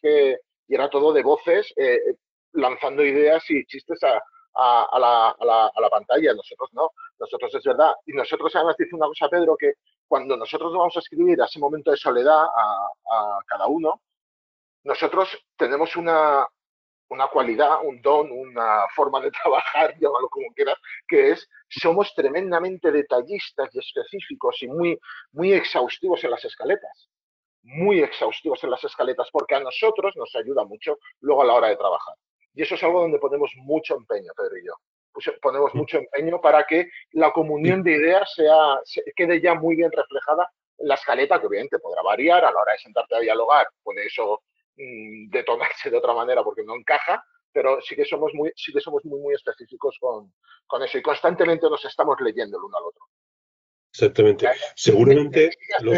y era todo de voces, lanzando ideas y chistes a la pantalla. Nosotros no, nosotros es verdad. Y nosotros además dice una cosa, Pedro, que cuando nosotros vamos a escribir a ese momento de soledad a cada uno, nosotros tenemos una cualidad, un don, una forma de trabajar, llámalo como quieras, que es, somos tremendamente detallistas y específicos y muy exhaustivos en las escaletas. Muy exhaustivos en las escaletas, porque a nosotros nos ayuda mucho luego a la hora de trabajar. Y eso es algo donde ponemos mucho empeño, Pedro y yo. Pues ponemos mucho empeño para que la comunión de ideas quede ya muy bien reflejada en la escaleta, que obviamente podrá variar a la hora de sentarte a dialogar, puede eso detonarse de otra manera porque no encaja, pero sí que somos muy específicos con eso y constantemente nos estamos leyendo el uno al otro. Exactamente. Seguramente los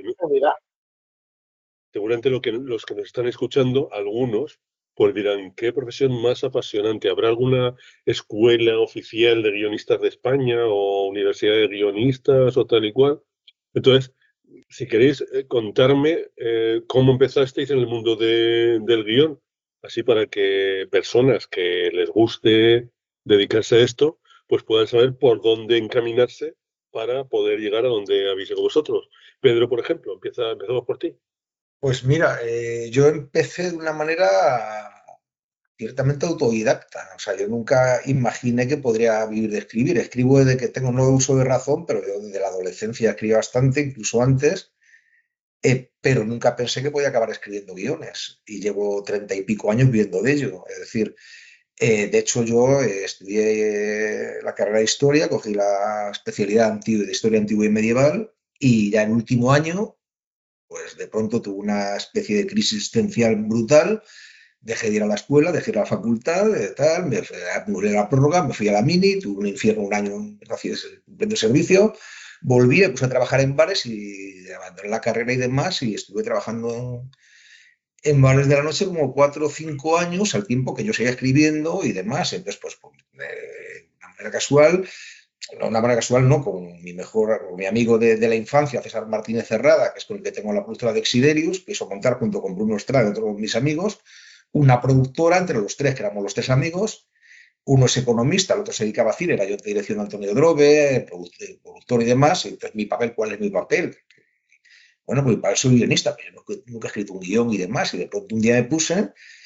que nos están escuchando, algunos, pues dirán, ¿qué profesión más apasionante? ¿Habrá alguna escuela oficial de guionistas de España o universidad de guionistas o tal y cual? Entonces, si queréis contarme cómo empezasteis en el mundo del guión, así para que personas que les guste dedicarse a esto, pues puedan saber por dónde encaminarse para poder llegar a donde habéis llegado vosotros. Pedro, por ejemplo, empezamos por ti. Pues mira, yo empecé de una manera ciertamente autodidacta. O sea, yo nunca imaginé que podría vivir de escribir. Escribo desde que tengo nuevo uso de razón, pero yo desde la adolescencia escribí bastante, incluso antes, pero nunca pensé que podía acabar escribiendo guiones. Y llevo 30 y pico años viviendo de ello. Es decir, de hecho yo estudié la carrera de Historia, cogí la especialidad de Historia Antigua y Medieval, y ya en el último año pues de pronto tuve una especie de crisis existencial brutal, dejé de ir a la escuela, dejé de ir a la facultad, me anulé la prórroga, me fui a la mini, tuve un infierno un año cumpliendo servicio, volví, me puse a trabajar en bares y abandoné la carrera y demás y estuve trabajando en bares de la noche como 4 o 5 años al tiempo que yo seguía escribiendo y demás. Entonces, pues de una manera casual, con mi amigo de la infancia, César Martínez Cerrada, que es con el que tengo la productora de Exiderius, que hizo montar junto con Bruno Estrada y otros de mis amigos, una productora entre los tres, que éramos los tres amigos. Uno es economista, el otro se dedicaba a cine, era yo de dirección de Antonio Drobe, productor y demás. Entonces, mi papel, ¿cuál es mi papel? Bueno, pues para eso soy guionista, pero nunca he escrito un guión y demás. Y de pronto un día me puse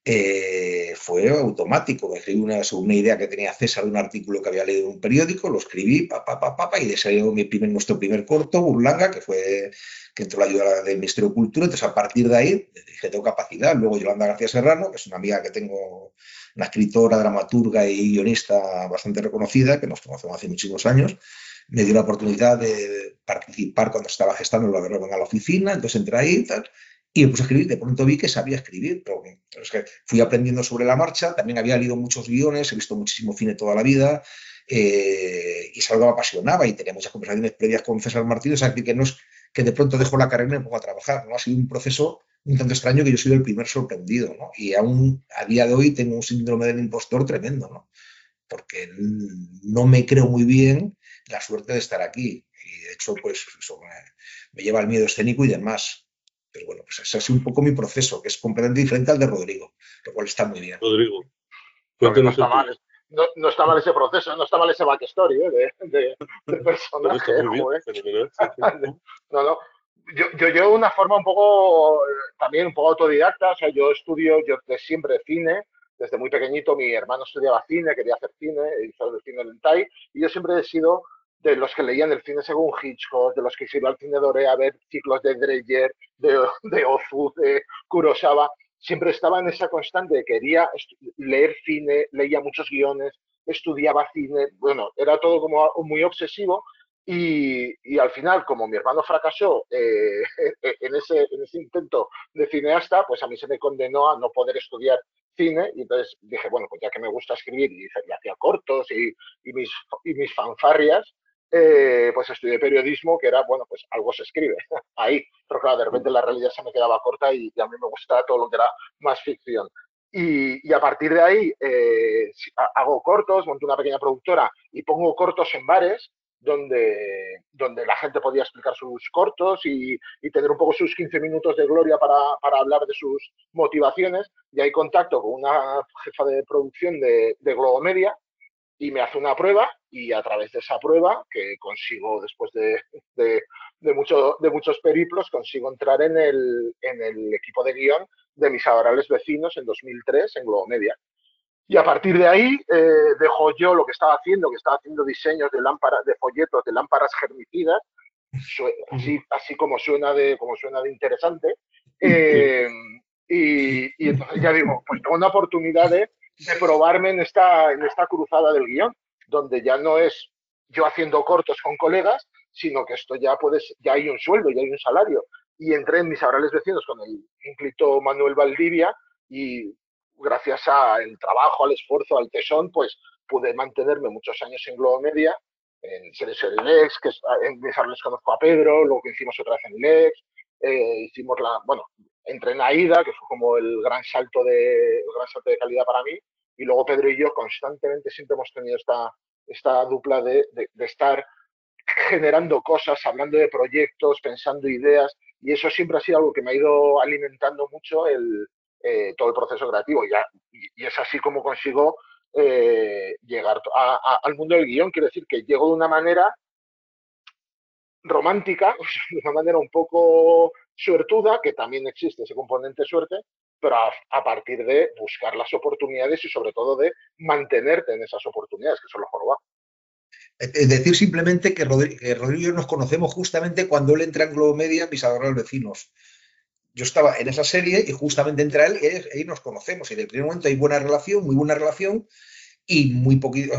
fue automático. Me escribí según una idea que tenía César de un artículo que había leído en un periódico, lo escribí, y de salió nuestro primer corto, Burlanga, que entró la ayuda del Ministerio de Cultura. Entonces, a partir de ahí, dije, tengo capacidad. Luego, Yolanda García Serrano, que es una amiga que tengo, una escritora, dramaturga y guionista bastante reconocida, que nos conocemos hace muchísimos años, me dio la oportunidad de participar cuando estaba gestando la verdad a la oficina. Entonces entré ahí y tal, y me puse a escribir. De pronto vi que sabía escribir, pero es que fui aprendiendo sobre la marcha. También había leído muchos guiones, he visto muchísimo cine toda la vida, y es algo que me apasionaba, y tenía muchas conversaciones previas con César Martínez. O sea, que no es que de pronto dejo la carrera y me pongo a trabajar, ¿no? Ha sido un proceso un tanto extraño, que yo soy el primer sorprendido, ¿no? Y aún a día de hoy tengo un síndrome del impostor tremendo, ¿no? Porque no me creo muy bien la suerte de estar aquí. Y de hecho, pues eso me lleva al miedo escénico y demás. Pero bueno, pues ese es un poco mi proceso, que es completamente diferente al de Rodrigo, lo cual está muy bien. Rodrigo, No cuéntanos está mal, no está mal ese proceso, no está mal ese backstory de personaje. Está muy bien, fenomenal. Sí, sí. No. Yo llevo una forma un poco, también un poco autodidacta. O sea, yo estudio, yo de siempre cine, desde muy pequeñito. Mi hermano estudiaba cine, quería hacer cine, hizo el cine en el TAI, y yo siempre he sido de los que leían el cine según Hitchcock, de los que se iba al cine Doré a ver ciclos de Dreyer, de Ozu, de Kurosawa. Siempre estaba en esa constante, quería leer cine, leía muchos guiones, estudiaba cine. Bueno, era todo como muy obsesivo. Y al final, como mi hermano fracasó en ese intento de cineasta, pues a mí se me condenó a no poder estudiar cine. Y entonces dije, bueno, pues ya que me gusta escribir y hacía cortos y mis fanfarrias, pues estudié periodismo, que era, bueno, pues algo se escribe ahí. Pero claro, de repente la realidad se me quedaba corta, y a mí me gustaba todo lo que era más ficción. Y a partir de ahí hago cortos, monto una pequeña productora y pongo cortos en bares donde la gente podía explicar sus cortos y tener un poco sus 15 minutos de gloria para hablar de sus motivaciones. Y hay contacto con una jefa de producción de Globomedia, y me hace una prueba, y a través de esa prueba, que consigo después de muchos periplos, consigo entrar en el equipo de guión de Mis Adorables Vecinos en 2003 en Globomedia. Y a partir de ahí dejo yo lo que estaba haciendo, diseños de lámparas, de folletos de lámparas germicidas, así como suena de interesante. Y entonces ya digo, pues tengo una oportunidad de probarme en esta cruzada del guión, donde ya no es yo haciendo cortos con colegas, sino que esto ya hay un sueldo, ya hay un salario. Y entré en Mis Adorables Vecinos con el ínclito Manuel Valdivia, y gracias al trabajo, al esfuerzo, al tesón, pues pude mantenerme muchos años en Globomedia, en series en Lex, que en Mis Adorables conozco a Pedro, luego que hicimos otra vez en Lex, hicimos entré en AIDA, que fue como el gran salto de calidad para mí. Y luego Pedro y yo constantemente siempre hemos tenido esta dupla de estar generando cosas, hablando de proyectos, pensando ideas, y eso siempre ha sido algo que me ha ido alimentando mucho todo el proceso creativo. Y es así como consigo llegar al mundo del guión. Quiero decir que llego de una manera romántica, de una manera un poco suertuda, que también existe ese componente suerte, pero a partir de buscar las oportunidades y sobre todo de mantenerte en esas oportunidades, que eso es lo jorobado. Es decir, simplemente que Rodrigo y yo nos conocemos justamente cuando él entra en Globomedia, Mis Adorables Vecinos. Yo estaba en esa serie y justamente entra él, y ahí nos conocemos. Y de primer momento hay buena relación, muy buena relación, y muy poquito.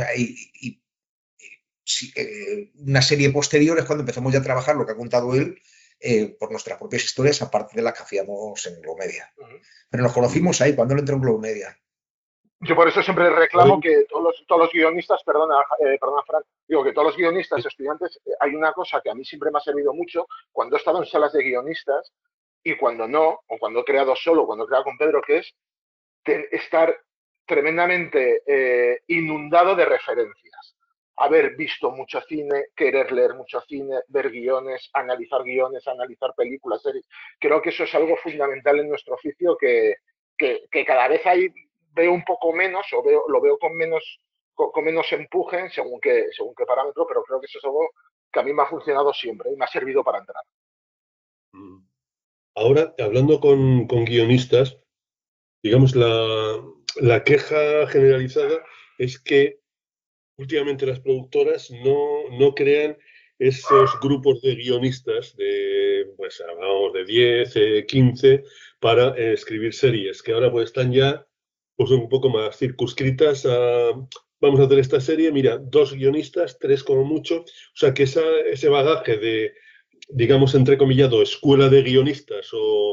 Una serie posterior es cuando empezamos ya a trabajar lo que ha contado él, por nuestras propias historias, aparte de las que hacíamos en Globomedia. Pero nos conocimos ahí cuando él entró en Globomedia. Yo por eso siempre reclamo que todos los guionistas, perdona Fran, digo que todos los guionistas, estudiantes, hay una cosa que a mí siempre me ha servido mucho cuando he estado en salas de guionistas y cuando no, o cuando he creado solo, cuando he creado con Pedro, que es estar tremendamente inundado de referencias. Haber visto mucho cine, querer leer mucho cine, ver guiones, analizar películas, series. Creo que eso es algo fundamental en nuestro oficio que cada vez veo un poco menos, o lo veo con menos empuje según qué parámetro, pero creo que eso es algo que a mí me ha funcionado siempre y me ha servido para entrar. Ahora, hablando con guionistas, digamos, la queja generalizada es que últimamente las productoras no crean esos grupos de guionistas pues hablamos de 10, 15, para escribir series, que ahora pues están ya pues un poco más circunscritas a, vamos a hacer esta serie, mira, 2 guionistas, 3 como mucho, o sea que ese bagaje de, digamos, entrecomillado, escuela de guionistas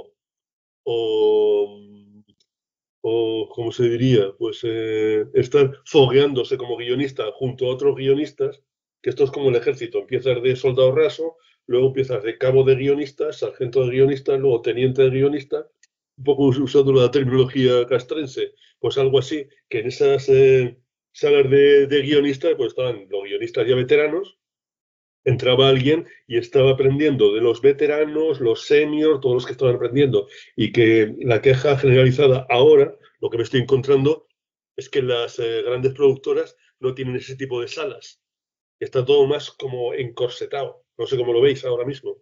o ¿cómo se diría? Pues estar fogueándose como guionista junto a otros guionistas, que esto es como el ejército, empiezas de soldado raso, luego empiezas de cabo de guionista, sargento de guionista, luego teniente de guionista, un poco usando la terminología castrense, pues algo así, que en esas salas de guionistas, pues estaban los guionistas ya veteranos, entraba alguien y estaba aprendiendo de los veteranos, los seniors, todos los que estaban aprendiendo. Y que la queja generalizada ahora, lo que me estoy encontrando, es que las grandes productoras no tienen ese tipo de salas. Está todo más como encorsetado. No sé cómo lo veis ahora mismo.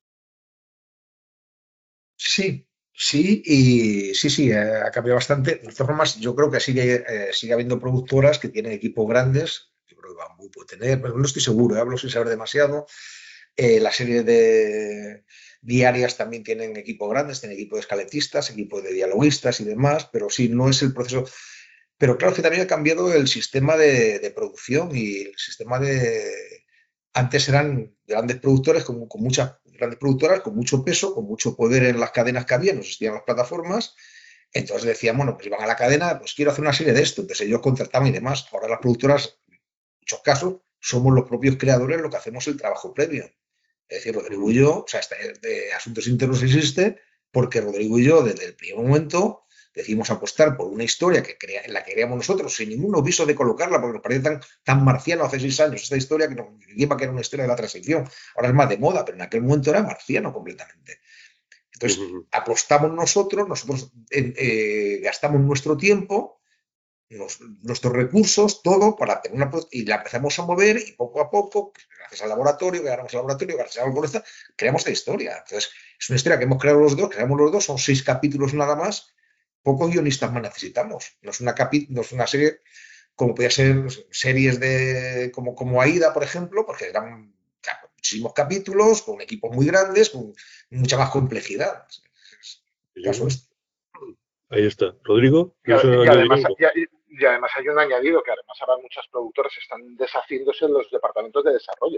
Sí, sí, y sí, ha cambiado bastante. De todas formas, yo creo que sigue habiendo productoras que tienen equipos grandes. Yo creo que Bambú puede tener, pero no estoy seguro, hablo sin saber demasiado. La serie de diarias también tienen equipos grandes, tienen equipo de escaletistas, equipo de dialoguistas y demás, pero sí, no es el proceso. Pero claro que también ha cambiado el sistema de producción y el sistema de... Antes eran grandes productores con muchas grandes productoras, con mucho peso, con mucho poder en las cadenas que había, no existían las plataformas. Entonces decían, bueno, pues iban a la cadena, pues quiero hacer una serie de esto. Entonces ellos contrataban y demás. Ahora las productoras, en muchos casos, somos los propios creadores los que hacemos el trabajo previo. Es decir, Rodrigo y yo, o sea, de Asuntos Internos existe porque Rodrigo y yo, desde el primer momento, decidimos apostar por una historia en la que creíamos nosotros, sin ningún viso de colocarla, porque nos parece tan marciano hace 6 años esta historia que nos lleva que era una historia de la transición. Ahora es más de moda, pero en aquel momento era marciano completamente. Entonces, apostamos nosotros gastamos nuestro tiempo, nuestros recursos, todo, para tener y la empezamos a mover y poco a poco, gracias al laboratorio, gracias a algo, creamos esta historia. Entonces, es una historia que hemos creado los dos, son 6 capítulos nada más. Pocos guionistas más necesitamos. No es una serie como podía ser series como Aida, por ejemplo, porque eran muchísimos capítulos, con equipos muy grandes, con mucha más complejidad. Caso este. Ahí está. Rodrigo, y además hay un añadido, que además ahora muchas productoras están deshaciéndose en los departamentos de desarrollo.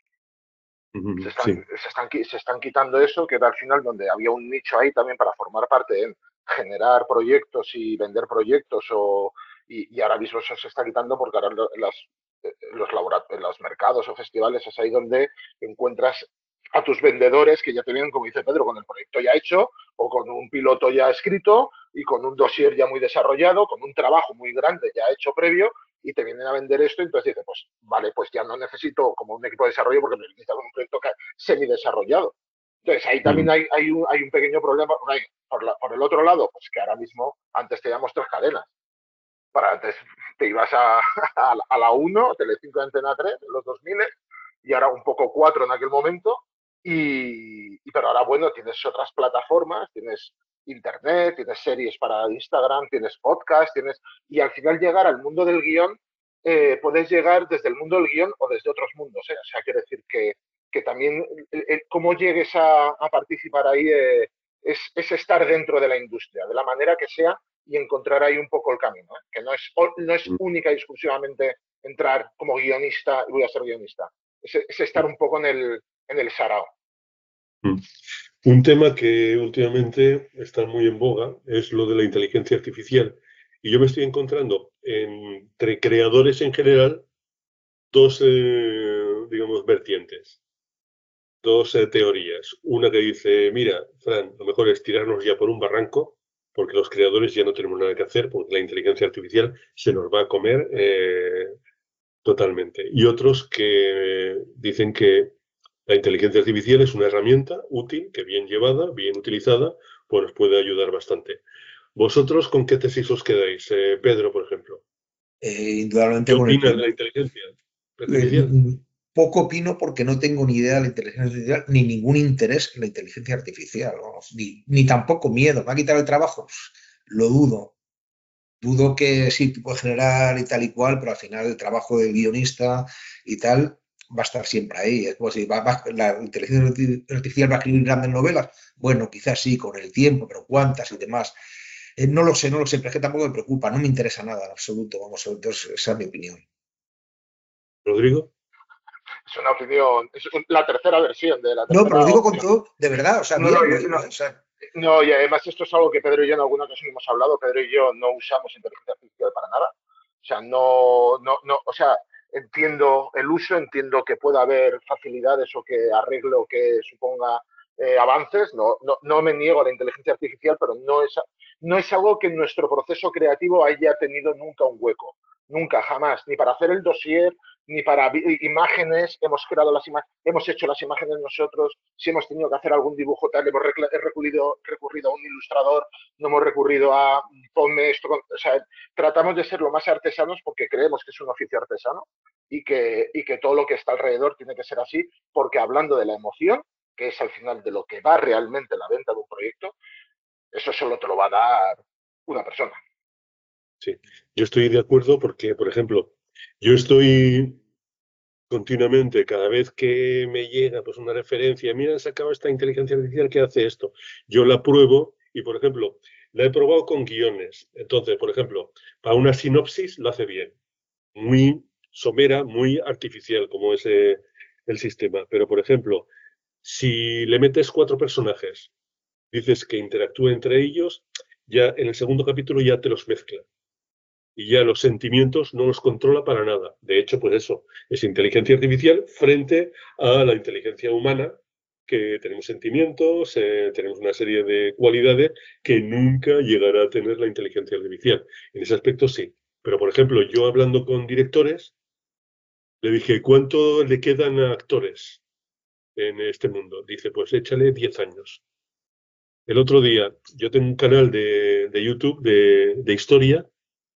Se están quitando eso, que era al final donde había un nicho ahí también para formar parte en generar proyectos y vender proyectos, y ahora mismo eso se está quitando porque ahora los mercados o festivales es ahí donde encuentras a tus vendedores que ya te vienen, como dice Pedro, con el proyecto ya hecho o con un piloto ya escrito y con un dossier ya muy desarrollado, con un trabajo muy grande ya hecho previo, y te vienen a vender esto, y entonces dices, pues vale, pues ya no necesito como un equipo de desarrollo porque necesito un proyecto semi-desarrollado. Entonces ahí también hay un pequeño problema. Por el otro lado, pues que ahora mismo, antes teníamos 3 cadenas. Antes te ibas a la 1, Telecinco, Antena 3, en los 2000, y ahora un poco 4 en aquel momento, pero ahora, bueno, tienes otras plataformas, tienes internet, tienes series para Instagram, tienes podcast, y al final llegar al mundo del guión, puedes llegar desde el mundo del guión o desde otros mundos, O sea, quiere decir que también cómo llegues a participar ahí es estar dentro de la industria, de la manera que sea, y encontrar ahí un poco el camino, que no es única y exclusivamente entrar como guionista y voy a ser guionista. Es estar un poco en el sarao. Un tema que últimamente está muy en boga es lo de la inteligencia artificial. Y yo me estoy encontrando entre creadores en general 2, digamos, vertientes, 2 teorías. Una que dice, mira, Fran, lo mejor es tirarnos ya por un barranco, porque los creadores ya no tenemos nada que hacer, porque la inteligencia artificial se nos va a comer totalmente. Y otros que dicen que la inteligencia artificial es una herramienta útil, que bien llevada, bien utilizada, pues nos puede ayudar bastante. ¿Vosotros con qué tesis os quedáis? Pedro, por ejemplo. Indudablemente ¿Qué opinas de la inteligencia artificial? Poco opino porque no tengo ni idea de la inteligencia artificial, ni ningún interés en la inteligencia artificial, vamos, ni tampoco miedo. ¿Me va a quitar el trabajo? lo dudo. Dudo que sí que puede generar y tal y cual, pero al final el trabajo del guionista y tal va a estar siempre ahí. Es como si la inteligencia artificial va a escribir grandes novelas. Bueno, quizás sí, con el tiempo, pero cuántas y demás. No lo sé, pero es que tampoco me preocupa, no me interesa nada en absoluto. Vamos, entonces esa es mi opinión. Rodrigo. Es una opinión, es la tercera versión de la No, pero tercera lo digo con opción. todo, de verdad, o sea, No, bien, lo digo, o sea, no, y además esto es algo que Pedro y yo en alguna ocasión hemos hablado. Pedro y yo no usamos inteligencia artificial para nada. O sea, o sea, entiendo el uso, entiendo que pueda haber facilidades o que arreglo que suponga avances. No me niego a la inteligencia artificial, pero no es algo que en nuestro proceso creativo haya tenido nunca un hueco. Nunca, jamás. Ni para hacer el dossier, ni para imágenes, hemos hecho las imágenes nosotros. Si hemos tenido que hacer algún dibujo tal, hemos recurrido a un ilustrador, no hemos recurrido a ponme esto. O sea, tratamos de ser lo más artesanos porque creemos que es un oficio artesano y que todo lo que está alrededor tiene que ser así, porque hablando de la emoción, que es al final de lo que va realmente la venta de un proyecto, eso solo te lo va a dar una persona. Sí, yo estoy de acuerdo porque, por ejemplo, yo estoy continuamente, cada vez que me llega pues una referencia, mira, han sacado esta inteligencia artificial que hace esto, yo la pruebo y, por ejemplo, la he probado con guiones. Entonces, por ejemplo, para una sinopsis lo hace bien, muy somera, muy artificial como es el sistema. Pero, por ejemplo, si le metes 4 personajes, dices que interactúe entre ellos, ya en el segundo capítulo ya te los mezcla y ya los sentimientos no los controla para nada. De hecho, pues eso, es inteligencia artificial frente a la inteligencia humana, que tenemos sentimientos, tenemos una serie de cualidades que nunca llegará a tener la inteligencia artificial. En ese aspecto sí. Pero, por ejemplo, yo hablando con directores, le dije, ¿cuánto le quedan a actores en este mundo? Dice, pues échale 10 años. El otro día, yo tengo un canal de YouTube de historia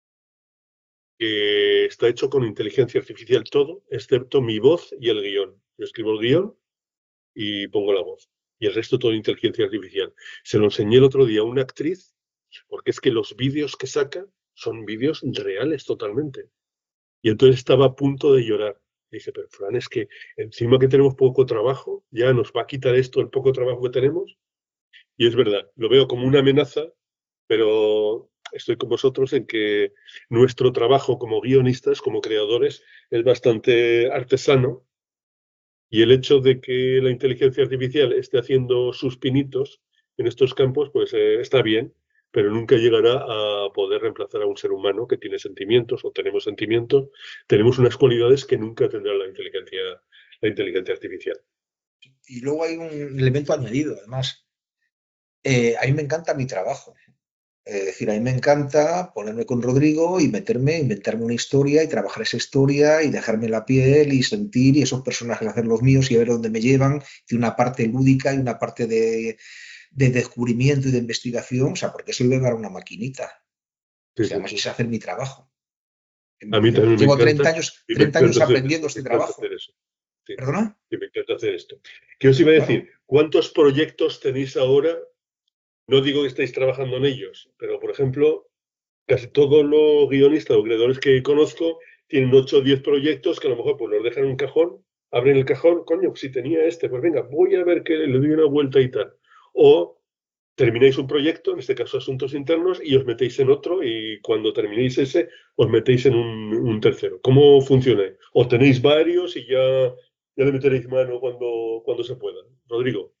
que está hecho con inteligencia artificial todo, excepto mi voz y el guión. Yo escribo el guión y pongo la voz. Y el resto todo inteligencia artificial. Se lo enseñé el otro día a una actriz, porque es que los vídeos que saca son vídeos reales totalmente. Y entonces estaba a punto de llorar. Dice, pero Fran, es que encima que tenemos poco trabajo, ya nos va a quitar esto el poco trabajo que tenemos. Y es verdad, lo veo como una amenaza, pero estoy con vosotros en que nuestro trabajo como guionistas, como creadores, es bastante artesano y el hecho de que la inteligencia artificial esté haciendo sus pinitos en estos campos, pues está bien, pero nunca llegará a poder reemplazar a un ser humano que tiene sentimientos o tenemos sentimientos, tenemos unas cualidades que nunca tendrá la inteligencia artificial. y luego hay un elemento añadido, además. A mí me encanta mi trabajo. Es decir, a mí me encanta ponerme con Rodrigo y inventarme una historia y trabajar esa historia y dejarme la piel y sentir y esos personajes hacer los míos y a ver dónde me llevan. Tiene una parte lúdica y una parte de descubrimiento y de investigación, o sea, porque eso iba a una maquinita. Sí, O sea, sí, además sí. es hacer mi trabajo. A mí también me Llevo encanta 30 años, y me 30 años encanta hacer aprendiendo eso, este me encanta trabajo. hacer eso. Sí, ¿Perdona? sí, me encanta hacer esto. ¿Qué os iba a decir? Claro. ¿Cuántos proyectos tenéis ahora? No digo que estéis trabajando en ellos, pero por ejemplo, casi todos los guionistas o creadores que conozco tienen 8 o 10 proyectos que a lo mejor pues los dejan en un cajón, abren el cajón, coño, si tenía este, pues venga, voy a ver que le doy una vuelta y tal. O termináis un proyecto, en este caso asuntos internos, y os metéis en otro y cuando terminéis ese, os metéis en un tercero. ¿Cómo funciona? ¿O tenéis varios y ya le meteréis mano cuando se pueda? Rodrigo.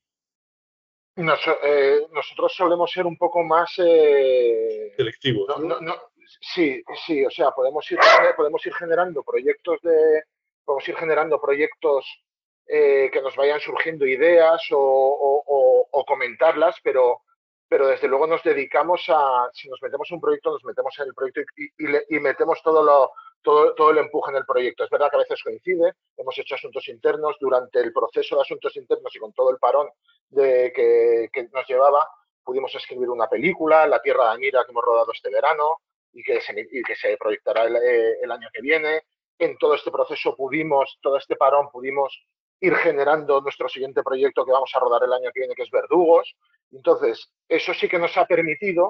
Nosotros solemos ser un poco más Selectivos, ¿no? sí, sí, o sea, podemos ir generando podemos ir generando proyectos que nos vayan surgiendo ideas o comentarlas, pero desde luego nos dedicamos si nos metemos en un proyecto, nos metemos en el proyecto y metemos todo el empuje en el proyecto. Es verdad que a veces coincide, hemos hecho asuntos internos durante el proceso de asuntos internos y con todo el parón que nos llevaba, pudimos escribir una película, La Tierra de Amira, que hemos rodado este verano y que se proyectará el año que viene. En todo este proceso todo este parón, pudimos ir generando nuestro siguiente proyecto que vamos a rodar el año que viene, que es Verdugos. Entonces, eso sí que nos ha permitido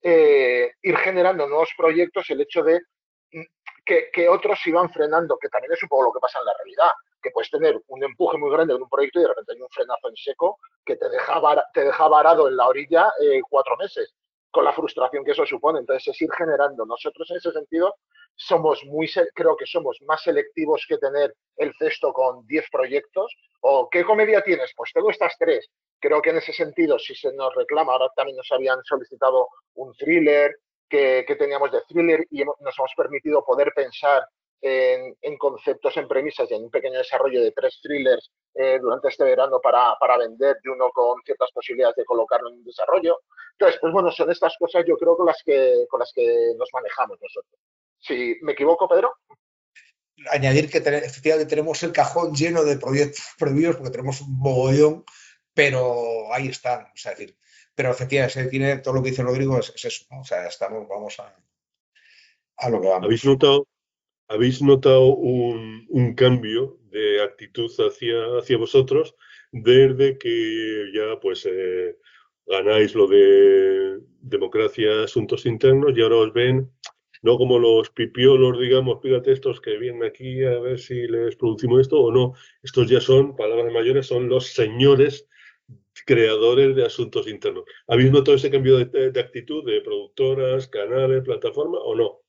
ir generando nuevos proyectos, el hecho de que otros iban frenando, que también es un poco lo que pasa en la realidad, que puedes tener un empuje muy grande en un proyecto y de repente hay un frenazo en seco que te deja varado en la orilla 4 meses, con la frustración que eso supone. Entonces es ir generando. Nosotros en ese sentido creo que somos más selectivos que tener el cesto con 10 proyectos. ¿O qué comedia tienes? Pues tengo estas 3. Creo que en ese sentido, si se nos reclama, ahora también nos habían solicitado un thriller, que teníamos de thriller, y nos hemos permitido poder pensar en conceptos, en premisas y en un pequeño desarrollo de 3 thrillers durante este verano para vender, y uno con ciertas posibilidades de colocarlo en un desarrollo. Entonces, pues bueno, son estas cosas yo creo con las que nos manejamos nosotros. Si me equivoco, Pedro. Añadir que efectivamente tenemos el cajón lleno de proyectos prohibidos porque tenemos un mogollón, pero ahí están. O sea, decir, pero efectivamente tiene todo lo que dice Rodrigo, es eso, ¿no? O sea, vamos a lo que vamos. ¿Habéis notado un cambio de actitud hacia vosotros desde que ya pues ganáis lo de democracia, asuntos internos, y ahora os ven no como los pipiolos, digamos, fíjate, estos que vienen aquí a ver si les producimos esto o no? Estos ya son, palabras mayores, son los señores creadores de asuntos internos. ¿Habéis notado ese cambio de actitud de productoras, canales, plataformas o no?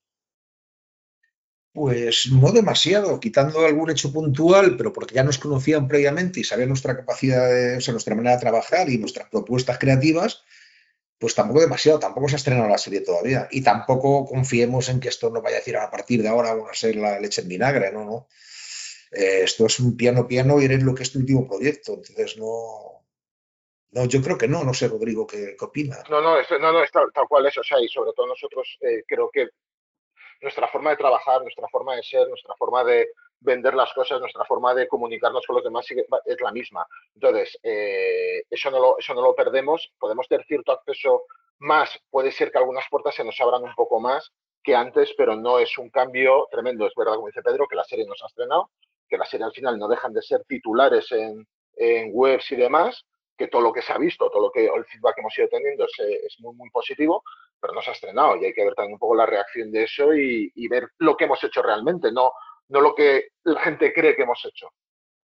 Pues no demasiado, quitando algún hecho puntual, pero porque ya nos conocían previamente y sabían nuestra capacidad, o sea, nuestra manera de trabajar y nuestras propuestas creativas, pues tampoco demasiado, tampoco se ha estrenado la serie todavía. Y tampoco confiemos en que esto no vaya a decir a partir de ahora van a ser la leche en vinagre, no. Esto es un piano y eres lo que es tu último proyecto, entonces no, yo creo que no sé, Rodrigo, ¿qué opinas? No, es tal cual es, o sea, y sobre todo nosotros creo que nuestra forma de trabajar, nuestra forma de ser, nuestra forma de vender las cosas, nuestra forma de comunicarnos con los demás es la misma. Entonces, eso no lo perdemos. Podemos tener cierto acceso más, puede ser que algunas puertas se nos abran un poco más que antes, pero no es un cambio tremendo. Es verdad, como dice Pedro, que la serie nos ha estrenado, que la serie al final no dejan de ser titulares en webs y demás, que todo lo que se ha visto, el feedback que hemos ido teniendo es muy, muy positivo, pero no se ha estrenado y hay que ver también un poco la reacción de eso y ver lo que hemos hecho realmente, no lo que la gente cree que hemos hecho.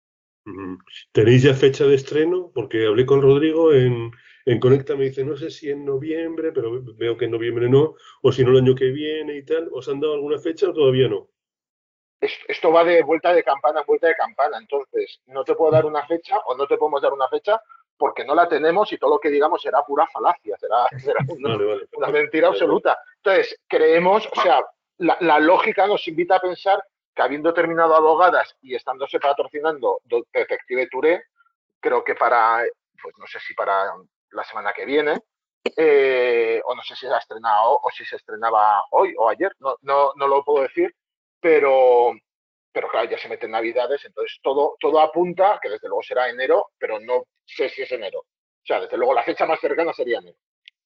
¿Tenéis ya fecha de estreno? Porque hablé con Rodrigo en Conecta, me dice, no sé si en noviembre, pero veo que en noviembre no, o si no el año que viene y tal. ¿Os han dado alguna fecha o todavía no? Esto va de vuelta de campana en vuelta de campana, entonces no te puedo dar una fecha o no te podemos dar una fecha porque no la tenemos y todo lo que digamos será pura falacia, será una mentira absoluta. Entonces, creemos, o sea, la lógica nos invita a pensar que habiendo terminado Abogadas y estándose patrocinando Detective Touré, creo que pues no sé si para la semana que viene, o no sé si se ha estrenado o si se estrenaba hoy o ayer, no lo puedo decir, pero claro, ya se meten Navidades, entonces todo apunta que desde luego será enero, pero no sé si es enero. O sea, desde luego la fecha más cercana sería enero.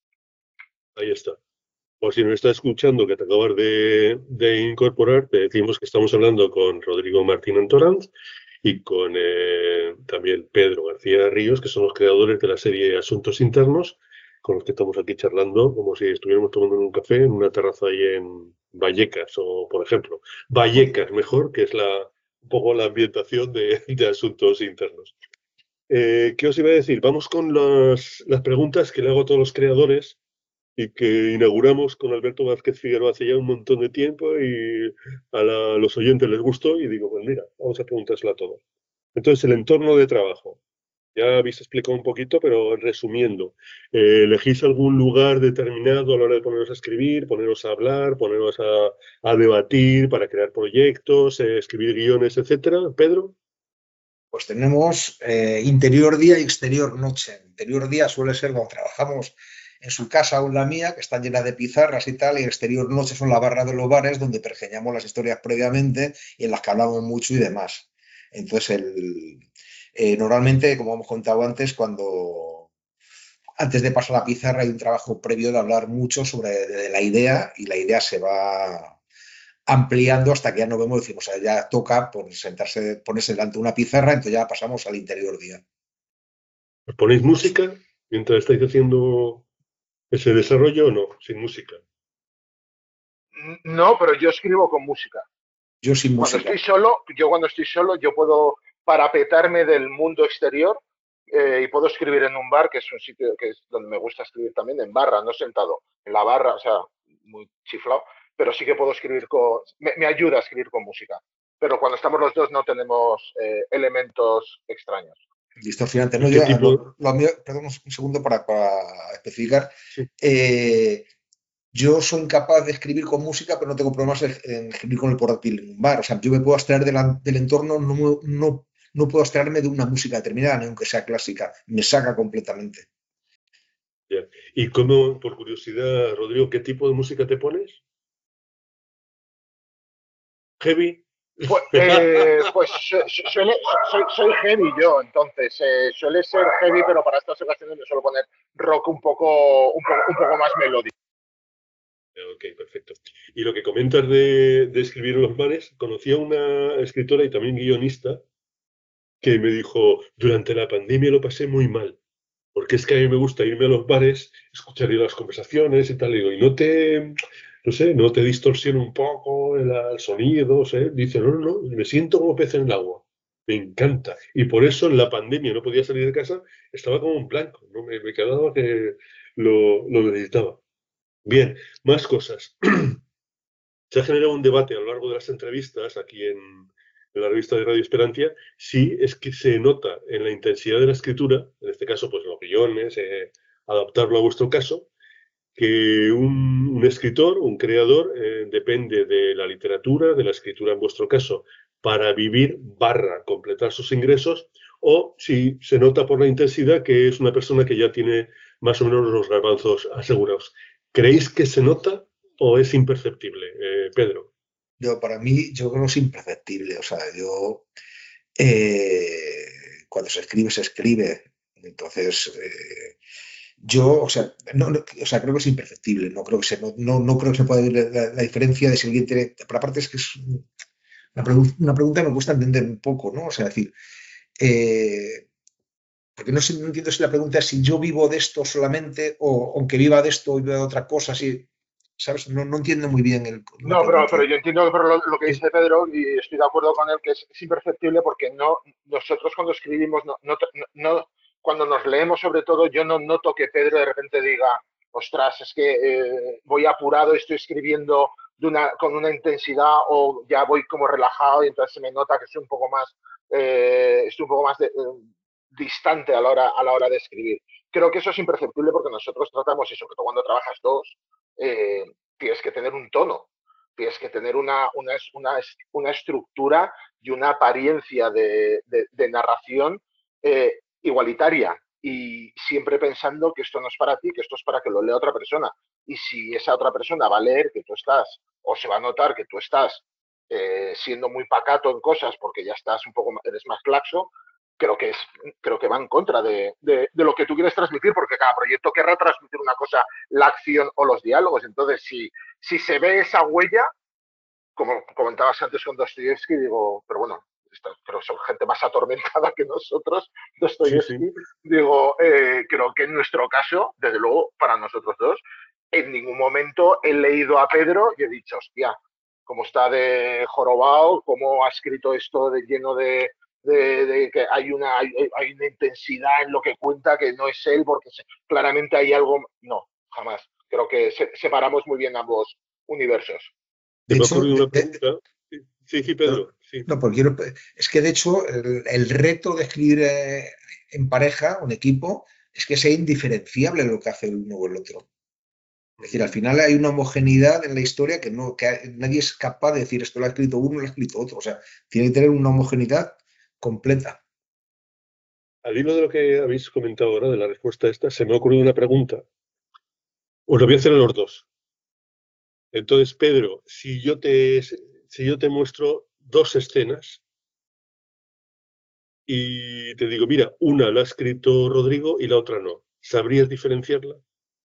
Ahí está. Por si nos está escuchando, que te acabas de incorporar, te decimos que estamos hablando con Rodrigo Martín Antoranz y con también Pedro García Ríos, que son los creadores de la serie Asuntos Internos, con los que estamos aquí charlando, como si estuviéramos tomando un café en una terraza ahí en Vallecas, o por ejemplo, Vallecas mejor, que es un poco la ambientación de Asuntos Internos. ¿Qué os iba a decir? Vamos con las preguntas que le hago a todos los creadores y que inauguramos con Alberto Vázquez Figueroa hace ya un montón de tiempo y a los oyentes les gustó y digo, pues mira, vamos a preguntárselo a todos. Entonces, el entorno de trabajo. Ya habéis explicado un poquito, pero resumiendo, ¿elegís algún lugar determinado a la hora de poneros a escribir, poneros a hablar, poneros a debatir para crear proyectos, escribir guiones, etcétera? ¿Pedro? Pues tenemos interior día y exterior noche. Interior día suele ser cuando trabajamos en su casa o en la mía, que están llenas de pizarras y tal, y exterior noche son la barra de los bares donde pergeñamos las historias previamente y en las que hablamos mucho y demás. Entonces, normalmente, como hemos contado antes, antes de pasar a la pizarra hay un trabajo previo de hablar mucho sobre la idea y la idea se va ampliando hasta que ya no vemos y decimos, o sea, ya toca ponerse delante de una pizarra, entonces ya pasamos al interior día. ¿Os ponéis música mientras estáis haciendo ¿Ese desarrollo o no? Sin música. No, pero yo escribo con música. Yo sin Cuando música. estoy solo, yo puedo parapetarme del mundo exterior y puedo escribir en un bar, que es un sitio que es donde me gusta escribir también, en barra, no sentado, en la barra, o sea, muy chiflado, pero sí que puedo escribir me ayuda a escribir con música. Pero cuando estamos los dos no tenemos elementos extraños. Distorsionante. No, ¿Y qué tipo? lo mío, perdón, un segundo para especificar. Sí. Yo soy incapaz de escribir con música, pero no tengo problemas en escribir con el portátil en un bar. O sea, yo me puedo abstraer del entorno, no puedo abstraerme de una música determinada, ni aunque sea clásica. Me saca completamente. Ya. ¿Y cómo, por curiosidad, Rodrigo, qué tipo de música te pones? ¿Heavy? Pues soy heavy yo, entonces suele ser heavy, pero para estas ocasiones me suelo poner rock un poco más melódico. Ok, perfecto. Y lo que comentas de escribir en los bares, conocí a una escritora y también guionista que me dijo, durante la pandemia lo pasé muy mal, porque es que a mí me gusta irme a los bares, escuchar las conversaciones y tal, y digo, y no sé, no te distorsiona un poco el sonido, ¿sé? Dice, no, me siento como pez en el agua, me encanta. Y por eso en la pandemia no podía salir de casa, estaba como un blanco, ¿no? Me quedaba que lo necesitaba. Bien, más cosas. Se ha generado un debate a lo largo de las entrevistas aquí en la revista de Radio Esperantia, si es que se nota en la intensidad de la escritura, en este caso, pues los guiones, adaptarlo a vuestro caso, que un escritor, un creador, depende de la literatura, de la escritura en vuestro caso, para vivir / completar sus ingresos, o si se nota por la intensidad que es una persona que ya tiene más o menos los garbanzos asegurados. ¿Creéis que se nota o es imperceptible, Pedro? Para mí, yo creo que es imperceptible. O sea, cuando se escribe, se escribe. Entonces, yo, o sea, creo que es imperceptible. No creo que no creo que se pueda ver la diferencia de si alguien tiene. Pero aparte es que es una pregunta que me cuesta entender un poco, ¿no? O sea, decir, porque no entiendo si la pregunta es si yo vivo de esto solamente o aunque viva de esto, viva de otra cosa, si, ¿sabes? No entiendo muy bien la No, pregunta. pero yo entiendo lo que dice Pedro y estoy de acuerdo con él que es imperceptible porque nosotros cuando escribimos, cuando nos leemos sobre todo, yo no noto que Pedro de repente diga, ostras, es que voy apurado, estoy escribiendo con una intensidad o ya voy como relajado y entonces se me nota que estoy un poco más, distante a la hora de escribir. Creo que eso es imperceptible porque nosotros tratamos, y sobre todo cuando trabajas dos, tienes que tener un tono, tienes que tener una estructura y una apariencia de narración igualitaria y siempre pensando que esto no es para ti, que esto es para que lo lea otra persona. Y si esa otra persona va a leer que tú estás, o se va a notar que tú estás siendo muy pacato en cosas porque ya estás un poco, eres más claxo, creo que va en contra de lo que tú quieres transmitir, porque cada proyecto querrá transmitir una cosa, la acción o los diálogos. Entonces, si se ve esa huella, como comentabas antes con Dostoyevsky, digo, pero bueno, creo que son gente más atormentada que nosotros, Dostoyevsky, Sí. digo, creo que en nuestro caso, desde luego, para nosotros dos, en ningún momento he leído a Pedro y he dicho, hostia, cómo está de jorobado, cómo ha escrito esto de lleno de que hay una intensidad en lo que cuenta que no es él, porque claramente hay algo. No, jamás. Creo que separamos muy bien ambos universos. ¿Te De me ha hecho, ocurrido una pregunta? Sí, Pedro. Sí. no, porque es que de hecho el reto de escribir en pareja o en equipo es que sea indiferenciable lo que hace el uno o el otro. Es decir, al final hay una homogeneidad en la historia que nadie es capaz de decir esto lo ha escrito uno, lo ha escrito otro. O sea, tiene que tener una homogeneidad completa. Al hilo de lo que habéis comentado ahora, de la respuesta esta, se me ha ocurrido una pregunta. Os lo voy a hacer a los dos. Entonces, Pedro, si yo te muestro dos escenas y te digo, mira, una la ha escrito Rodrigo y la otra no, ¿sabrías diferenciarla?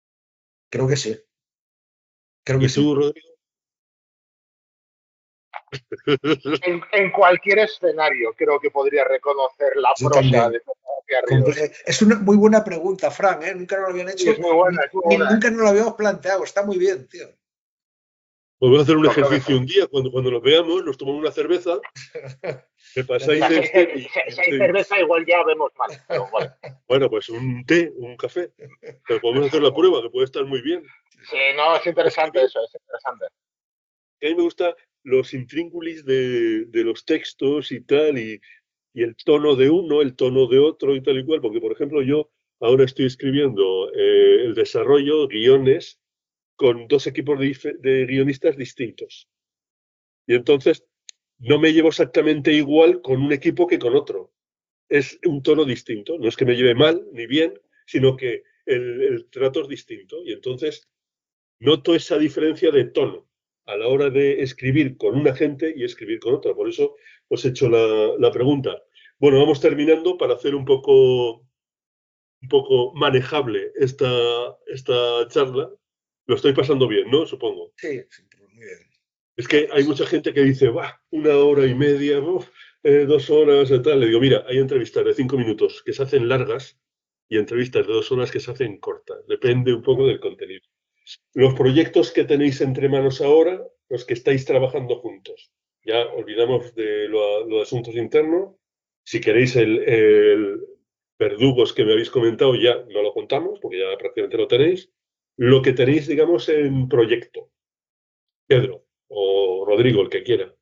Creo que sí. Creo que ¿Y sí. tú, Rodrigo? En cualquier escenario creo que podría reconocer la Yo prosa también. de García Ríos. Es una muy buena pregunta, Fran, ¿eh? Nunca nos lo habían Sí, hecho, es muy buena, es muy buena. nunca nos lo habíamos planteado. Está muy bien, tío. Vamos a hacer un Yo creo que ejercicio sí. un día, cuando nos veamos, nos tomamos una cerveza, me O pasáis sea, este si hay cerveza igual ya vemos mal, pero bueno. Bueno, pues un té, un café. Pero podemos hacer la prueba, que puede estar muy bien. Sí, no, es interesante eso, es interesante. A mí me gusta los intríngulis de los textos y tal, y el tono de uno, el tono de otro y tal y cual, porque, por ejemplo, yo ahora estoy escribiendo el desarrollo, guiones, con 2 equipos de guionistas distintos. Y entonces no me llevo exactamente igual con un equipo que con otro. Es un tono distinto. No es que me lleve mal ni bien, sino que el trato es distinto. Y entonces noto esa diferencia de tono a la hora de escribir con una gente y escribir con otra. Por eso os he hecho la pregunta. Bueno, vamos terminando para hacer un poco manejable esta charla. Lo estoy pasando bien, ¿no? Supongo. Sí, muy bien. Es que hay mucha gente que dice, va, 1 hora y media, 2 horas y tal. Le digo, mira, hay entrevistas de 5 minutos que se hacen largas y entrevistas de 2 horas que se hacen cortas. Depende un poco del contenido. Los proyectos que tenéis entre manos ahora, los que estáis trabajando juntos. Ya olvidamos de los asuntos internos. Si queréis el Verdugos que me habéis comentado, ya no lo contamos, porque ya prácticamente lo tenéis. Lo que tenéis, digamos, en proyecto. Pedro o Rodrigo, el que quiera.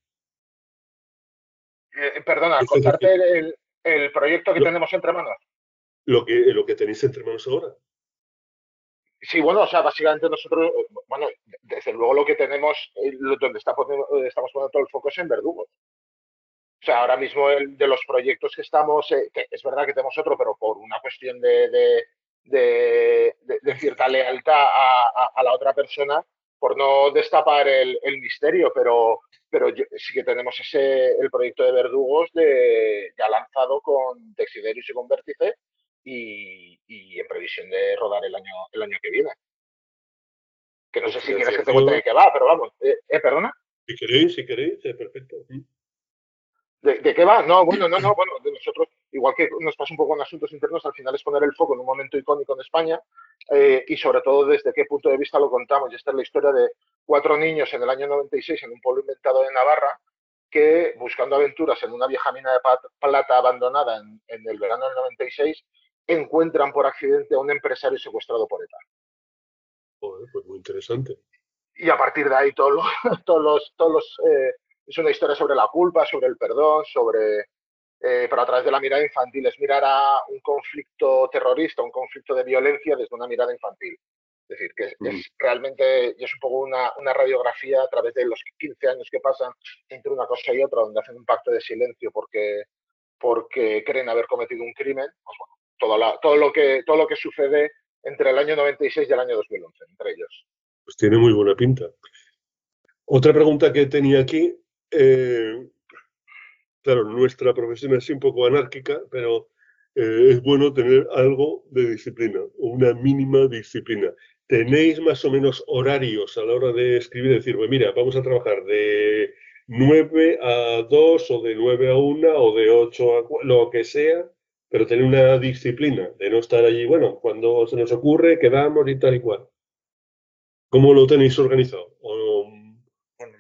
Perdona, Es decir, contarte el proyecto que tenemos entre manos. Lo que tenéis entre manos ahora. Sí, bueno, o sea, básicamente nosotros, bueno, desde luego lo que tenemos, donde estamos poniendo todo el foco es en Verdugos. O sea, ahora mismo de los proyectos que estamos, que es verdad que tenemos otro, pero por una cuestión de cierta lealtad a la otra persona, por no destapar el misterio, pero sí que tenemos el proyecto de Verdugos ya lanzado con Texiderius y con Vértice y en previsión de rodar el año que viene. Que no sé si quieres que te cuente de qué va, pero vamos. ¿Perdona? Si queréis, perfecto. ¿De qué va? No, bueno, de nosotros, igual que nos pasa un poco en asuntos internos, al final es poner el foco en un momento icónico en España y sobre todo desde qué punto de vista lo contamos. Y esta es la historia de 4 niños en el año 96 en un pueblo inventado de Navarra que, buscando aventuras en una vieja mina de plata abandonada en el verano del 96, encuentran por accidente a un empresario secuestrado por ETA. Joder, pues muy interesante. Y a partir de ahí es una historia sobre la culpa, sobre el perdón, pero a través de la mirada infantil. Es mirar a un conflicto terrorista, un conflicto de violencia desde una mirada infantil. Es decir, que es realmente, y es un poco una radiografía a través de los 15 años que pasan entre una cosa y otra, donde hacen un pacto de silencio porque creen haber cometido un crimen. Pues bueno, todo lo que sucede entre el año 96 y el año 2011, entre ellos. Pues tiene muy buena pinta. Otra pregunta que tenía aquí, claro, nuestra profesión es un poco anárquica, pero es bueno tener algo de disciplina, una mínima disciplina. ¿Tenéis más o menos horarios a la hora de escribir? Decir, pues mira, vamos a trabajar de 9 a 2 o de 9 a 1 o de 8 a 4, lo que sea, pero tener una disciplina de no estar allí, bueno, cuando se nos ocurre, quedamos y tal y cual. ¿Cómo lo tenéis organizado? Bueno,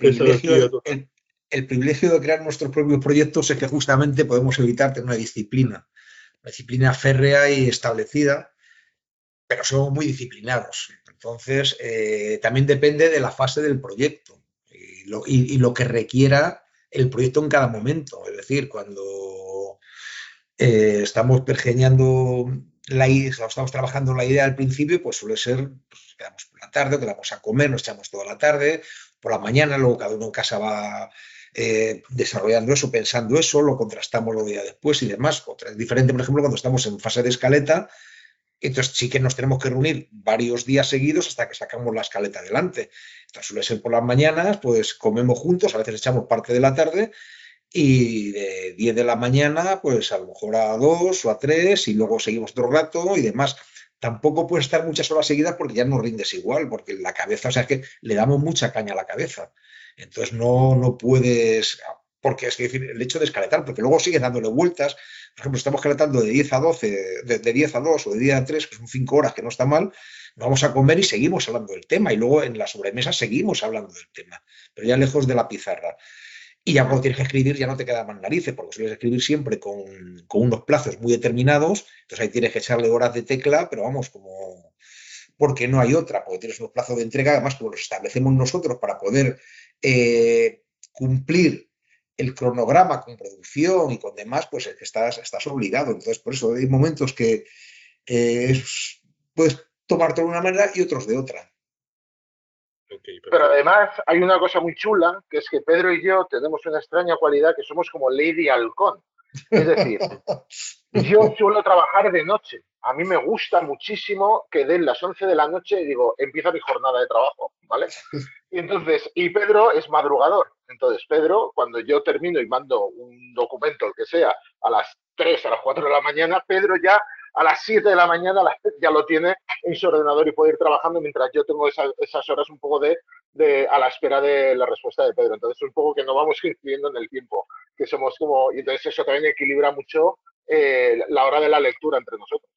el privilegio de crear nuestros propios proyectos es que justamente podemos evitar tener una disciplina férrea y establecida, pero somos muy disciplinados. Entonces, también depende de la fase del proyecto y lo que requiera el proyecto en cada momento. Es decir, cuando estamos pergeñando estamos trabajando la idea al principio, pues suele ser, pues, quedamos por la tarde, quedamos a comer, nos echamos toda la tarde, por la mañana, luego cada uno en casa va desarrollando eso, pensando eso, lo contrastamos los días después y demás. Otra es diferente, por ejemplo, cuando estamos en fase de escaleta, entonces sí que nos tenemos que reunir varios días seguidos hasta que sacamos la escaleta adelante. Esto suele ser por las mañanas, pues comemos juntos, a veces echamos parte de la tarde, y de 10 de la mañana, pues a lo mejor a 2 o a 3 y luego seguimos otro rato y demás. tampoco puedes estar muchas horas seguidas porque ya no rindes igual, porque la cabeza, o sea, es que le damos mucha caña a la cabeza. Entonces no puedes, porque es que decir, el hecho de escaletar, porque luego sigues dándole vueltas. Por ejemplo, estamos caletando de 10 a 12, de 10 a 2 o de 10 a 3, que son 5 horas, que no está mal, vamos a comer y seguimos hablando del tema. Y luego en la sobremesa seguimos hablando del tema, pero ya lejos de la pizarra. Y ya cuando tienes que escribir ya no te quedan más narices, porque sueles escribir siempre con unos plazos muy determinados, entonces ahí tienes que echarle horas de tecla, pero vamos, como porque no hay otra, porque tienes unos plazos de entrega, además como los establecemos nosotros para poder cumplir el cronograma con producción y con demás, pues es que estás obligado. Entonces, por eso hay momentos que puedes tomarte de una manera y otros de otra. Okay, pero además hay una cosa muy chula, que es que Pedro y yo tenemos una extraña cualidad, que somos como Lady Halcón. Es decir, yo suelo trabajar de noche. A mí me gusta muchísimo que den las 11 de la noche y digo, empieza mi jornada de trabajo, ¿vale? Y Pedro es madrugador. Entonces, Pedro, cuando yo termino y mando un documento, el que sea, a las 3, a las 4 de la mañana, Pedro ya a las 7 de la mañana ya lo tiene en su ordenador y puede ir trabajando mientras yo tengo esas horas un poco a la espera de la respuesta de Pedro. Entonces, un poco que no vamos coincidiendo en el tiempo, que somos como... Y entonces eso también equilibra mucho la hora de la lectura entre nosotros.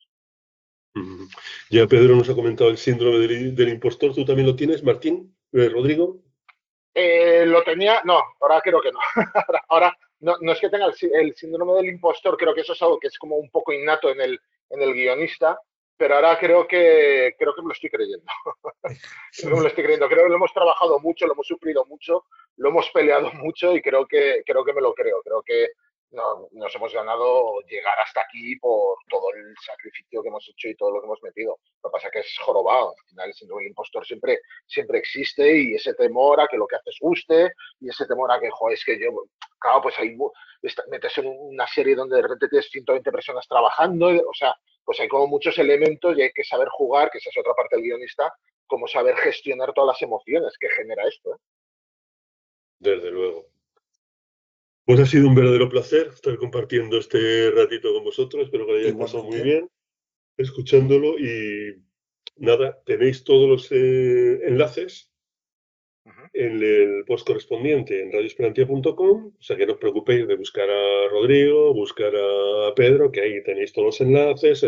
Ya Pedro nos ha comentado el síndrome del impostor. ¿Tú también lo tienes, Martín? ¿Rodrigo? Lo tenía... No, ahora creo que no. Ahora no es que tenga el síndrome del impostor, creo que eso es algo que es como un poco innato en el guionista, pero ahora creo que me lo estoy creyendo. Creo que lo hemos trabajado mucho, lo hemos sufrido mucho, lo hemos peleado mucho y creo que me lo creo. Creo que nos hemos ganado llegar hasta aquí por todo el sacrificio que hemos hecho y todo lo que hemos metido. Lo que pasa es que es jorobado. Al final el síndrome del impostor siempre existe y ese temor a que lo que haces guste y ese temor a que, joder, es que yo... Claro, pues ahí metes en una serie donde de repente tienes 120 personas trabajando, o sea, pues hay como muchos elementos y hay que saber jugar, que esa es otra parte del guionista, como saber gestionar todas las emociones que genera esto. Desde luego. Pues ha sido un verdadero placer estar compartiendo este ratito con vosotros. Espero que lo hayáis pasado muy bien escuchándolo. Y nada, tenéis todos los enlaces en el post correspondiente en radioesperantia.com. O sea que no os preocupéis de buscar a Rodrigo, buscar a Pedro, que ahí tenéis todos los enlaces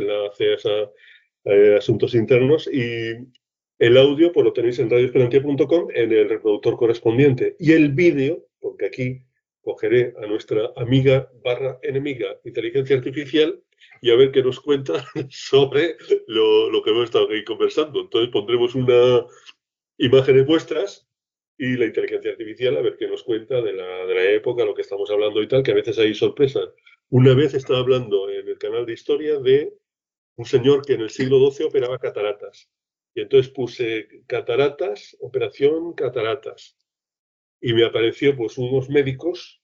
a asuntos internos. Y el audio pues lo tenéis en radioesperantia.com en el reproductor correspondiente. Y el vídeo, porque aquí cogeré a nuestra amiga / enemiga inteligencia artificial y a ver qué nos cuenta sobre lo que hemos estado aquí conversando. Entonces pondremos unas imágenes vuestras y la inteligencia artificial a ver qué nos cuenta de la época, lo que estamos hablando y tal, que a veces hay sorpresas. Una vez estaba hablando en el canal de historia de un señor que en el siglo XII operaba cataratas. Y entonces puse cataratas, operación cataratas. Y me apareció pues unos médicos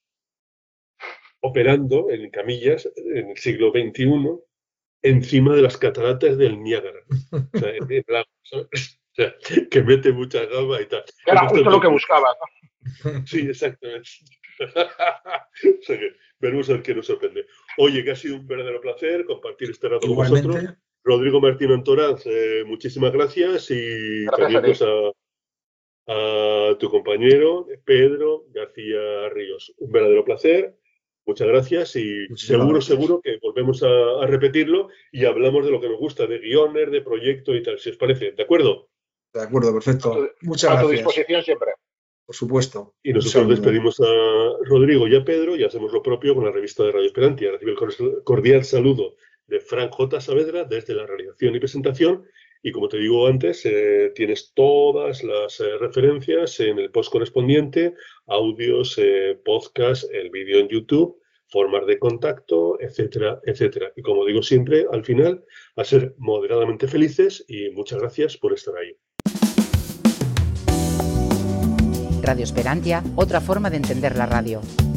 operando en camillas en el siglo XXI encima de las cataratas del Niágara. O sea, que mete mucha gama y tal. Era justo lo que buscabas, ¿no? Sí, exactamente. O sea que veremos a ver qué nos sorprende. Oye, que ha sido un verdadero placer compartir este rato con vosotros. Rodrigo Martín Antoraz, muchísimas gracias y también pues a tu compañero Pedro García Ríos. Un verdadero placer, muchas gracias y seguro que volvemos a repetirlo y hablamos de lo que nos gusta, de guiones, de proyecto y tal, si os parece. ¿De acuerdo? De acuerdo, perfecto. Muchas gracias. A tu disposición siempre. Por supuesto. Y nosotros despedimos a Rodrigo y a Pedro y hacemos lo propio con la revista de Radio Esperantia. Recibe el cordial saludo de Frank J. Saavedra desde la realización y presentación. Y como te digo antes, tienes todas las referencias en el post correspondiente, audios, podcast, el vídeo en YouTube, formas de contacto, etcétera, etcétera. Y como digo siempre, al final, a ser moderadamente felices y muchas gracias por estar ahí. Radio Esperantia, otra forma de entender la radio.